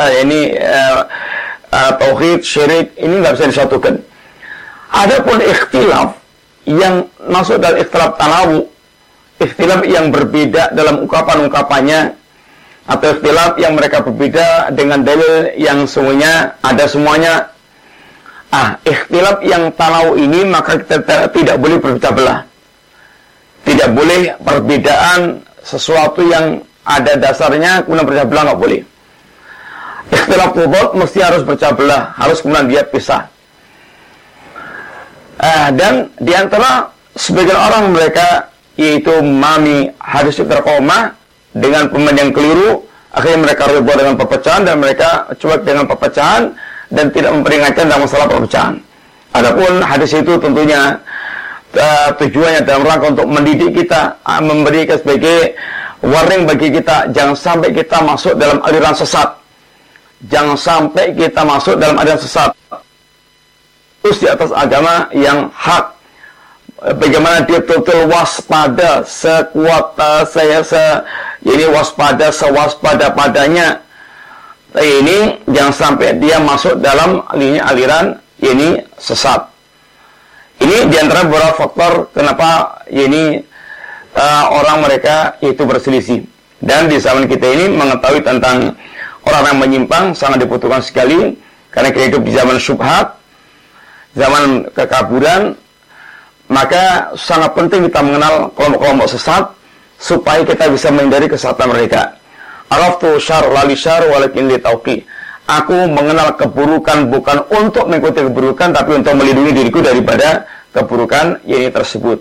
tauhid, syirik, ini nggak bisa disatukan. Adapun ikhtilaf yang masuk dalam ikhtilaf tanawu, ikhtilaf yang berbeda dalam ungkapan-ungkapannya, atau ikhtilaf yang mereka berbeda dengan dalil yang semuanya ada semuanya. Ikhtilaf yang tanawu ini maka kita tidak boleh berpecah belah. Tidak boleh perbedaan sesuatu yang ada dasarnya kemudian berpecah belah, nggak boleh. Ikhtilaf tubot mesti harus berpecah belah, harus kemudian dia pisah. Dan diantara sebagian orang mereka yaitu memahami hadis istiqomah dengan pemahaman yang keliru, akhirnya mereka ribut dengan perpecahan dan mereka cuek dengan perpecahan dan tidak memperingatkan dalam masalah perpecahan. Adapun hadis itu tentunya tujuannya dalam rangka untuk mendidik kita, memberikan sebagai warning bagi kita, jangan sampai kita masuk dalam aliran sesat. Jangan sampai kita masuk dalam aliran sesat. Terus di atas agama yang hak. Bagaimana dia betul-betul waspada sekuat ini waspada sewaspada-padanya. Ini jangan sampai dia masuk dalam aliran ini sesat. Ini diantara beberapa faktor kenapa ini orang mereka itu berselisih. Dan di zaman kita ini mengetahui tentang orang yang menyimpang sangat dibutuhkan sekali, karena kita hidup di zaman syubhat, zaman kekaburan. Maka sangat penting kita mengenal kelompok-kelompok sesat supaya kita bisa menghindari kesesatan mereka. Araftu syarr la li syarr walakin li tauqi. Aku mengenal keburukan bukan untuk mengikuti keburukan, tapi untuk melindungi diriku daripada keburukan ini tersebut.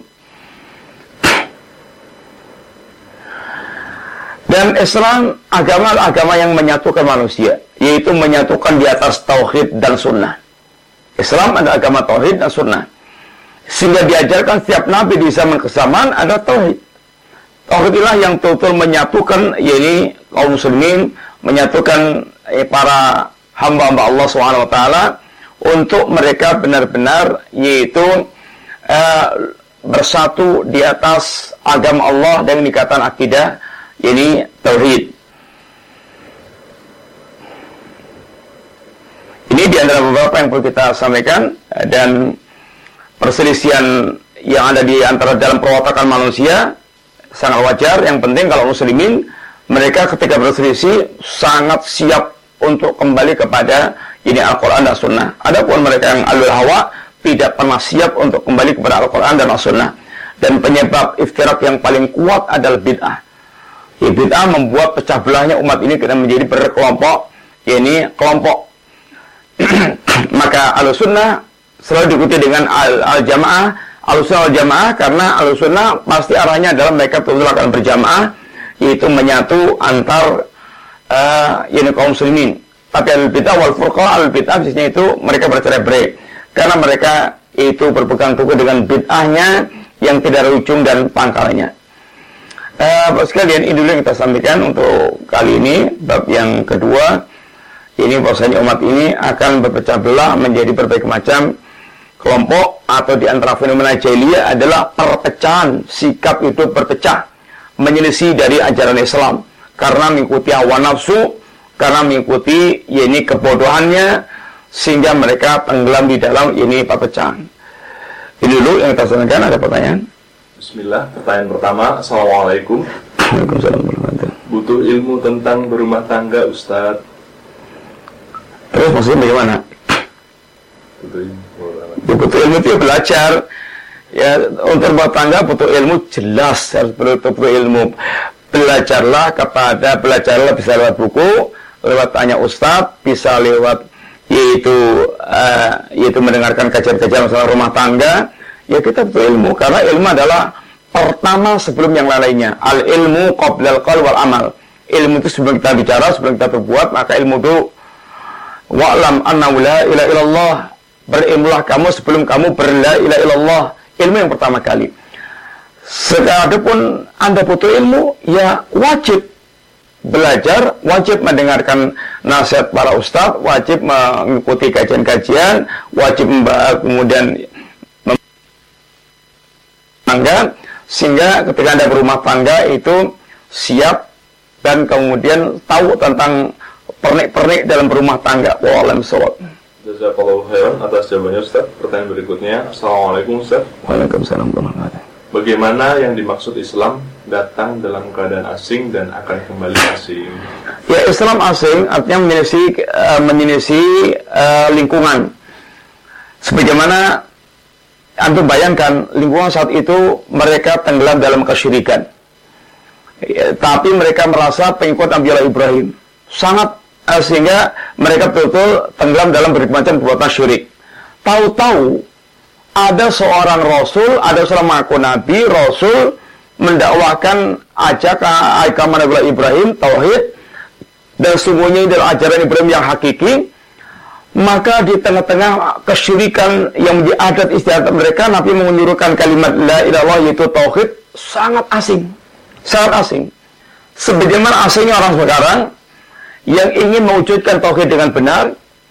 Dan Islam agama yang menyatukan manusia, yaitu menyatukan di atas tauhid dan sunnah. Islam adalah agama tauhid dan sunnah. Sehingga diajarkan setiap nabi di zaman kesamaan ada tauhid. Tauhid inilah yang betul-betul menyatukan yakni kaum muslimin, menyatukan para hamba-hamba Allah SWT untuk mereka benar-benar yaitu bersatu di atas agama Allah dan ikatan akidah yakni tauhid. Ini di antara beberapa yang perlu kita sampaikan, dan perselisihan yang ada di antara dalam perwatakan manusia sangat wajar. Yang penting kalau muslimin mereka ketika berselisih sangat siap untuk kembali kepada ini Al-Quran dan Sunnah. Adapun mereka yang alul hawa tidak pernah siap untuk kembali kepada Al-Quran dan As-Sunnah. Dan penyebab iftirak yang paling kuat adalah bid'ah. Bid'ah membuat pecah belahnya umat ini kita menjadi berkelompok, ini kelompok. Maka Al-Sunnah selalu diikuti dengan al-jamaah, al-sunnah wal-jamaah, karena al-sunnah pasti arahnya adalah mereka betul-betul akan berjamaah, yaitu menyatu antar ini kaum muslimin. Tapi al-bid'ah wal-furqah, al-bid'ah biasanya itu mereka bercerai-berai, karena mereka itu berpegang teguh dengan bid'ahnya yang tidak ada ujung dan pangkalnya. Bapak sekalian, ini dulu yang kita sampaikan untuk kali ini. Bab yang kedua, ini bahwasanya umat ini akan berpecah belah menjadi berbagai macam kelompok, atau di antara fenomena jahiliyah adalah perpecahan, sikap itu berpecah, menyelisih dari ajaran Islam karena mengikuti hawa nafsu, karena mengikuti ini kebodohannya, sehingga mereka tenggelam di dalam ini perpecahan. Ini dulu yang kita sampaikan. Ada pertanyaan? Bismillah. Pertanyaan pertama. Assalamualaikum. Waalaikumsalam warahmatullahi wabarakatuh. Butuh ilmu tentang berumah tangga, Ustadz. Terus maksudnya bagaimana? Butuh ilmu itu belajar. Ya, untuk rumah tangga butuh ilmu, jelas harus butuh ilmu. Belajarlah bisa lewat buku, lewat tanya ustadz, bisa lewat yaitu mendengarkan kajian-kajian masalah rumah tangga. Ya, kita butuh ilmu, karena ilmu adalah pertama sebelum yang lainnya. Al ilmu qablal qaul wal amal. Ilmu itu sebelum kita bicara, sebelum kita berbuat, maka ilmu itu wa'lam annahu la ilaha illallah. Berilmulah kamu sebelum kamu berla ilaha illallah. Ilmu yang pertama kali. Sekalipun Anda butuh ilmu, ya wajib belajar, wajib mendengarkan nasihat para ustadz, wajib mengikuti kajian-kajian, wajib kemudian tangga, sehingga ketika Anda berumah tangga itu siap dan kemudian tahu tentang pernik-pernik dalam berumah tangga. Wallahu a'lam. Jazakallahu khairan atas jawabannya, Ustaz. Pertanyaan berikutnya. Assalamualaikum, Ustaz. Waalaikumsalam warahmatullahi wabarakatuh. Bagaimana yang dimaksud Islam datang dalam keadaan asing dan akan kembali asing? Ya, Islam asing artinya menyelisih lingkungan. Sebagaimana Anda bayangkan, lingkungan saat itu mereka tenggelam dalam kesyirikan. Ya, tapi mereka merasa pengikut Nabi Ibrahim. Sangat sehingga mereka betul-betul tenggelam dalam berbagai macam perbuatan syirik. Tahu-tahu ada seorang rasul, ada seorang mengaku nabi, rasul mendakwakan agama Nabi Ibrahim, tauhid, dan sungguhnya ini adalah ajaran Ibrahim yang hakiki, maka di tengah-tengah kesyirikan yang menjadi adat istiadat mereka, Nabi mengunyurkan kalimat la ilaha illallah, yaitu tauhid, sangat asing. Sangat asing. Sebagaimana asingnya orang sekarang yang ingin mewujudkan tauhid dengan benar,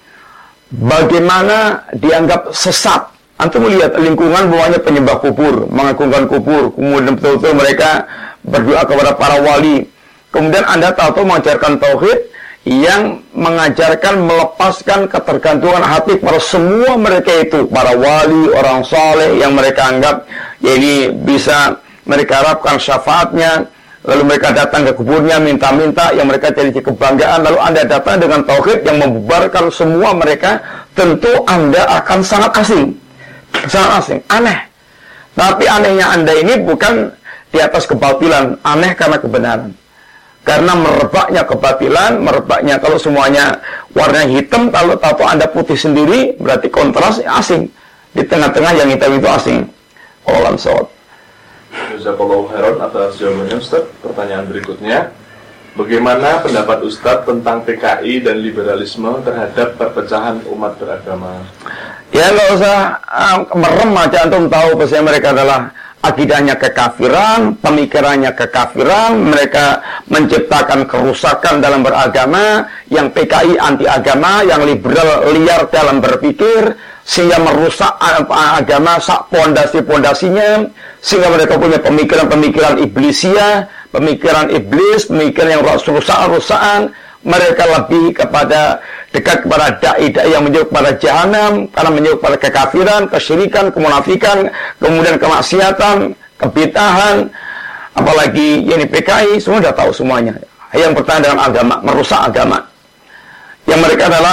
bagaimana dianggap sesat. Antum melihat lingkungan bawahnya penyembah kubur, mengagungkan kubur, kemudian betul-betul mereka berdoa kepada para wali. Kemudian Anda tahu mengajarkan tauhid yang mengajarkan melepaskan ketergantungan hati pada semua mereka itu, para wali, orang saleh yang mereka anggap ya ini bisa mereka harapkan syafaatnya, lalu mereka datang ke kuburnya minta-minta yang mereka jadi kebanggaan, lalu Anda datang dengan tauhid yang membubarkan semua mereka, tentu Anda akan sangat asing. Sangat asing, aneh. Tapi anehnya Anda ini bukan di atas kebatilan, aneh karena kebenaran. Karena merebaknya kebatilan, merebaknya kalau semuanya warna hitam, kalau tato Anda putih sendiri, berarti kontras asing. Di tengah-tengah yang hitam itu asing. Wallahu a'lam. Jazakallahu khairan atas jawabannya Ustaz. Pertanyaan berikutnya, bagaimana pendapat Ustaz tentang PKI dan liberalisme terhadap perpecahan umat beragama? Ya nggak usah merem aja, antum tahu bahwa mereka adalah akidahnya kekafiran, pemikirannya kekafiran, mereka menciptakan kerusakan dalam beragama, yang PKI anti agama, yang liberal liar dalam berpikir, sehingga merusak agama sak pondasi-pondasinya, sehingga mereka punya pemikiran-pemikiran iblisia, pemikiran iblis, pemikiran yang rusak-rusakan. Mereka lebih dekat kepada dai-dai yang menyebut kepada jahanam, karena menyebut kepada kekafiran, kesyirikan, kemunafikan, kemudian kemaksiatan, kebid'ahan, apalagi ini PKI, semua sudah tahu semuanya. Yang pertama dalam agama, merusak agama. Yang mereka adalah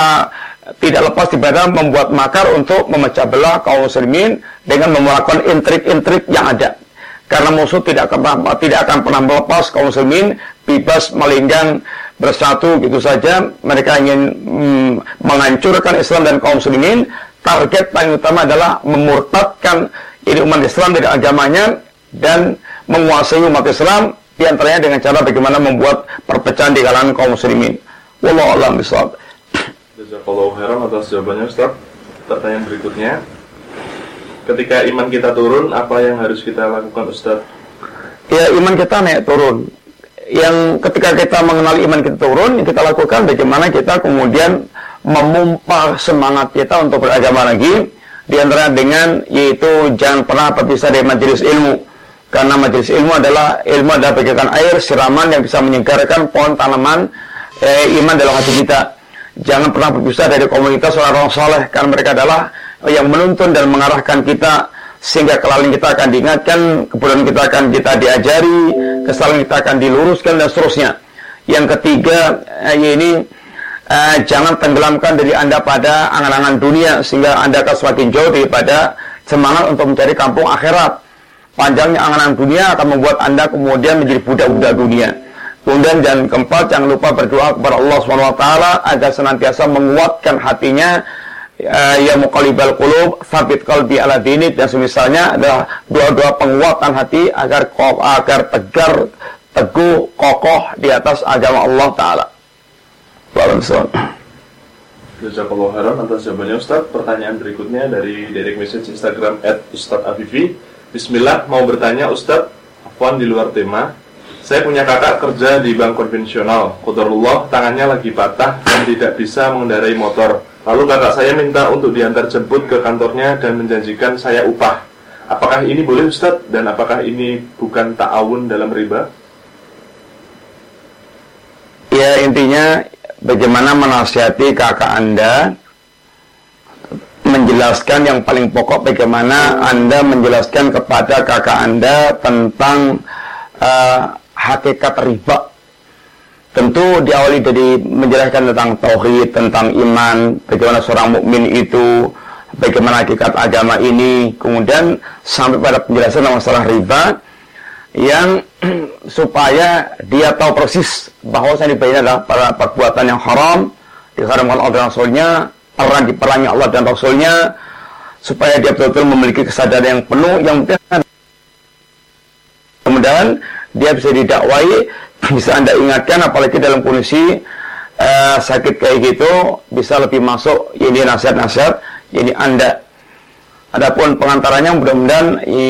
tidak lepas daripada membuat makar untuk memecah belah kaum muslimin dengan melakukan intrik-intrik yang ada. Karena musuh tidak akan pernah melepas kaum muslimin bebas melinggang bersatu gitu saja. Mereka ingin menghancurkan Islam dan kaum muslimin. Target paling utama adalah memurtadkan ini umat Islam dari agamanya dan menguasai umat Islam, di antaranya dengan cara bagaimana membuat perpecahan di kalangan kaum muslimin. Wallahu a'lam bishawab. Jazakallahu khairan atas jawabannya Ustaz. Pertanyaan berikutnya, ketika iman kita turun, apa yang harus kita lakukan Ustaz? Ya, iman kita naik turun. Yang ketika kita mengenal iman kita turun, yang kita lakukan bagaimana kita kemudian memompa semangat kita untuk beragama lagi, di antara dengan yaitu jangan pernah berpisah dari majelis ilmu, karena majelis ilmu adalah bagaikan air siraman yang bisa menyegarkan pohon tanaman iman dalam hati kita. Jangan pernah berpisah dari komunitas orang-orang saleh, karena mereka adalah yang menuntun dan mengarahkan kita, sehingga kelalian kita akan diingatkan, kemudian kita diajari, kesalahan kita akan diluruskan dan seterusnya. Yang ketiga, jangan tenggelamkan diri Anda pada angan-angan dunia, sehingga Anda akan semakin jauh daripada semangat untuk mencari kampung akhirat. Panjangnya angan-angan dunia akan membuat Anda kemudian menjadi budak-budak dunia. Kemudian dan keempat, jangan lupa berdoa kepada Allah SWT agar senantiasa menguatkan hatinya. Ya muqallibal qulub, tsabit qalbi ala dinik, dan semisalnya adalah doa-doa penguatan hati agar tegar, teguh, kokoh di atas agama Allah Ta'ala. Jazakallahu khairan atas jawabannya Ustaz. Pertanyaan berikutnya dari direct message Instagram @ustadzafifi. Bismillah, mau bertanya Ustaz, afwan di luar tema. Saya punya kakak kerja di bank konvensional. Qadarullah, tangannya lagi patah dan tidak bisa mengendarai motor. Lalu kakak saya minta untuk diantar jemput ke kantornya dan menjanjikan saya upah. Apakah ini boleh Ustaz? Dan apakah ini bukan ta'awun dalam riba? Ya, intinya bagaimana menasihati kakak Anda, menjelaskan yang paling pokok bagaimana Anda menjelaskan kepada kakak Anda tentang hakikat riba. Tentu diawali dari menjelaskan tentang tauhid, tentang iman, bagaimana seorang mukmin itu, bagaimana hakikat agama ini, kemudian sampai pada penjelasan tentang masalah riba, yang supaya dia tahu persis bahwa yang dibayar adalah perbuatan yang haram, diharamkan Allah dan Rasulnya, orang diperangi Allah dan Rasulnya, supaya dia betul-betul memiliki kesadaran yang penuh. Yang penting mudah-mudahan dia bisa didakwai, bisa Anda ingatkan, apalagi dalam kondisi sakit kayak gitu, bisa lebih masuk ini nasihat-nasihat ini Anda. Adapun pengantaranya mudah-mudahan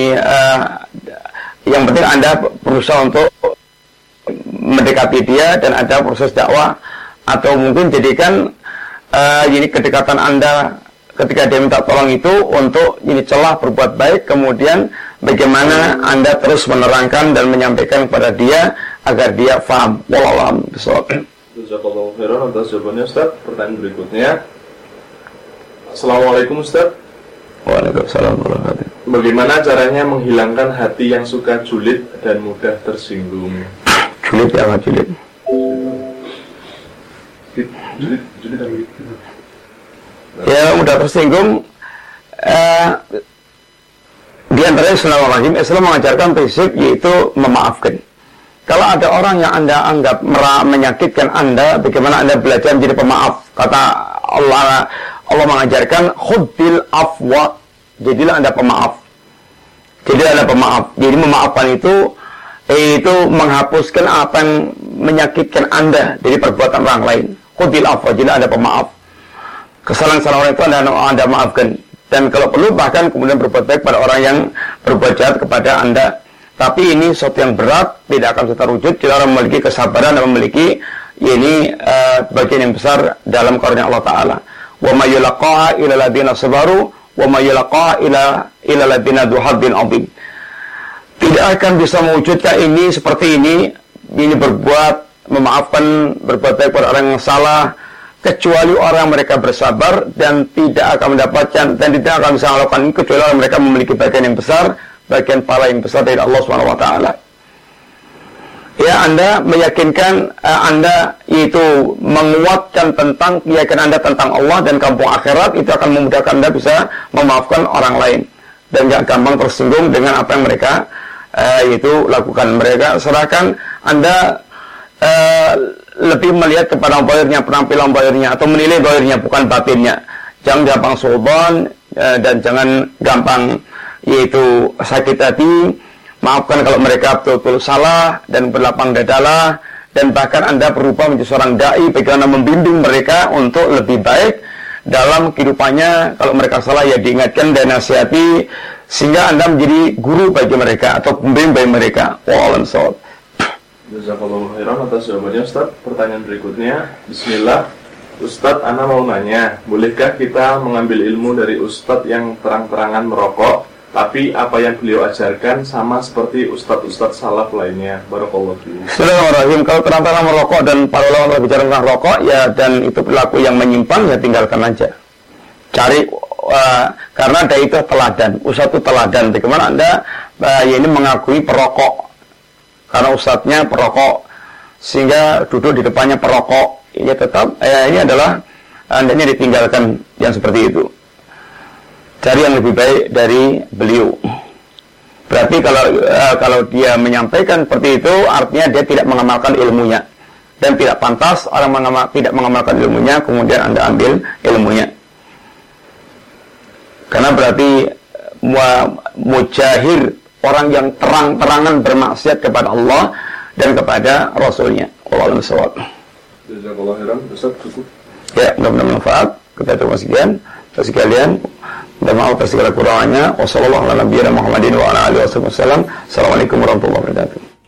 yang penting Anda berusaha untuk mendekati dia dan ada proses dakwah, atau mungkin jadikan ini kedekatan Anda ketika dia minta tolong itu untuk ini celah berbuat baik, kemudian bagaimana Anda terus menerangkan dan menyampaikan kepada dia agar dia faham. Wallahu a'lam bishawab. Jazakallahu khairan atas jawabannya, Ustaz. Pertanyaan berikutnya. Assalamualaikum, Ustaz. Waalaikumsalam warahmatullahi wabarakatuh. Bagaimana caranya menghilangkan hati yang suka julid dan mudah tersinggung? Julid ya, apa julid? Julid dan julid. Ya, mudah tersinggung. Di antara Islam mengajarkan prinsip yaitu memaafkan. Kalau ada orang yang Anda anggap menyakitkan Anda, bagaimana Anda belajar menjadi pemaaf? Kata Allah mengajarkan khudil afwa, jadilah Anda pemaaf. Jadilah Anda pemaaf. Jadi memaafkan itu menghapuskan apa yang menyakitkan Anda dari perbuatan orang lain. Khudil afwa, jadilah Anda pemaaf. Kesalahan-kesalahan orang itu Anda maafkan. Dan kalau perlu bahkan kemudian berbuat baik pada orang yang berbuat jahat kepada Anda. Tapi ini sesuatu yang berat, tidak akan bisa terwujud jika orang memiliki kesabaran dan memiliki bagian yang besar dalam karunia Allah Ta'ala. Wa ma yulaqaha ila alladziina sabaru wa ma yulaqaha ila alladziina dzu hazzin 'adzim. Tidak akan bisa mewujudkan ini seperti ini memaafkan, berbuat baik pada orang yang salah, kecuali orang mereka bersabar dan tidak akan mendapatkan dan tidak akan bisa melakukan ini kecuali orang mereka memiliki bagian yang besar, bagian pahala yang besar dari Allah Subhanahu wa taala. Ya, Anda meyakinkan Anda itu menguatkan tentang keyakinan Anda tentang Allah dan kampung akhirat, itu akan memudahkan Anda bisa memaafkan orang lain dan jangan gampang tersinggung dengan apa yang mereka itu lakukan. Mereka serahkan Anda lebih melihat kepada zahirnya, penampilan zahirnya, atau menilai zahirnya bukan batinnya. Jangan gampang suudzon dan jangan gampang yaitu sakit hati. Maafkan kalau mereka betul-betul salah dan berlapang dadalah, dan bahkan Anda berubah menjadi seorang dai bagaimana membimbing mereka untuk lebih baik dalam kehidupannya. Kalau mereka salah ya diingatkan dan nasihati sehingga Anda menjadi guru bagi mereka atau pembimbing bagi mereka. Wallahu a'lam. Jazakallahu khairan atas jawabannya, Ustaz. Pertanyaan berikutnya. Bismillah. Ustaz, Ana mau nanya, bolehkah kita mengambil ilmu dari Ustaz yang terang-terangan merokok, tapi apa yang beliau ajarkan sama seperti Ustaz-Ustaz salaf lainnya? Barakallahu fiikum. Bismillahirrahmanirrahim. Kalau terang-terangan merokok dan para ulama berbicara tentang rokok ya, dan itu perilaku yang menyimpang, ya tinggalkan aja. Cari karena ada itu teladan. Ustaz itu teladan. Bagaimana Anda ini mengakui perokok? Karena ustadznya perokok sehingga duduk di depannya perokok, ya tetap ini adalah hendaknya ditinggalkan yang seperti itu. Cari yang lebih baik dari beliau. Berarti kalau dia menyampaikan seperti itu, artinya dia tidak mengamalkan ilmunya, dan tidak pantas orang tidak mengamalkan ilmunya kemudian Anda ambil ilmunya. Karena berarti mujahir, orang yang terang-terangan bermaksiat kepada Allah dan kepada Rasulnya. Wallahu a'lam bishawab. Jazakallahu khairan. Ustaz, cukup. Ya, mudah-mudahan manfaat. Kita terima sekian. Terus sekalian, minta maaf atas segala kurangannya. Wassalamualaikum warahmatullahi wabarakatuh. Assalamualaikum warahmatullahi wabarakatuh.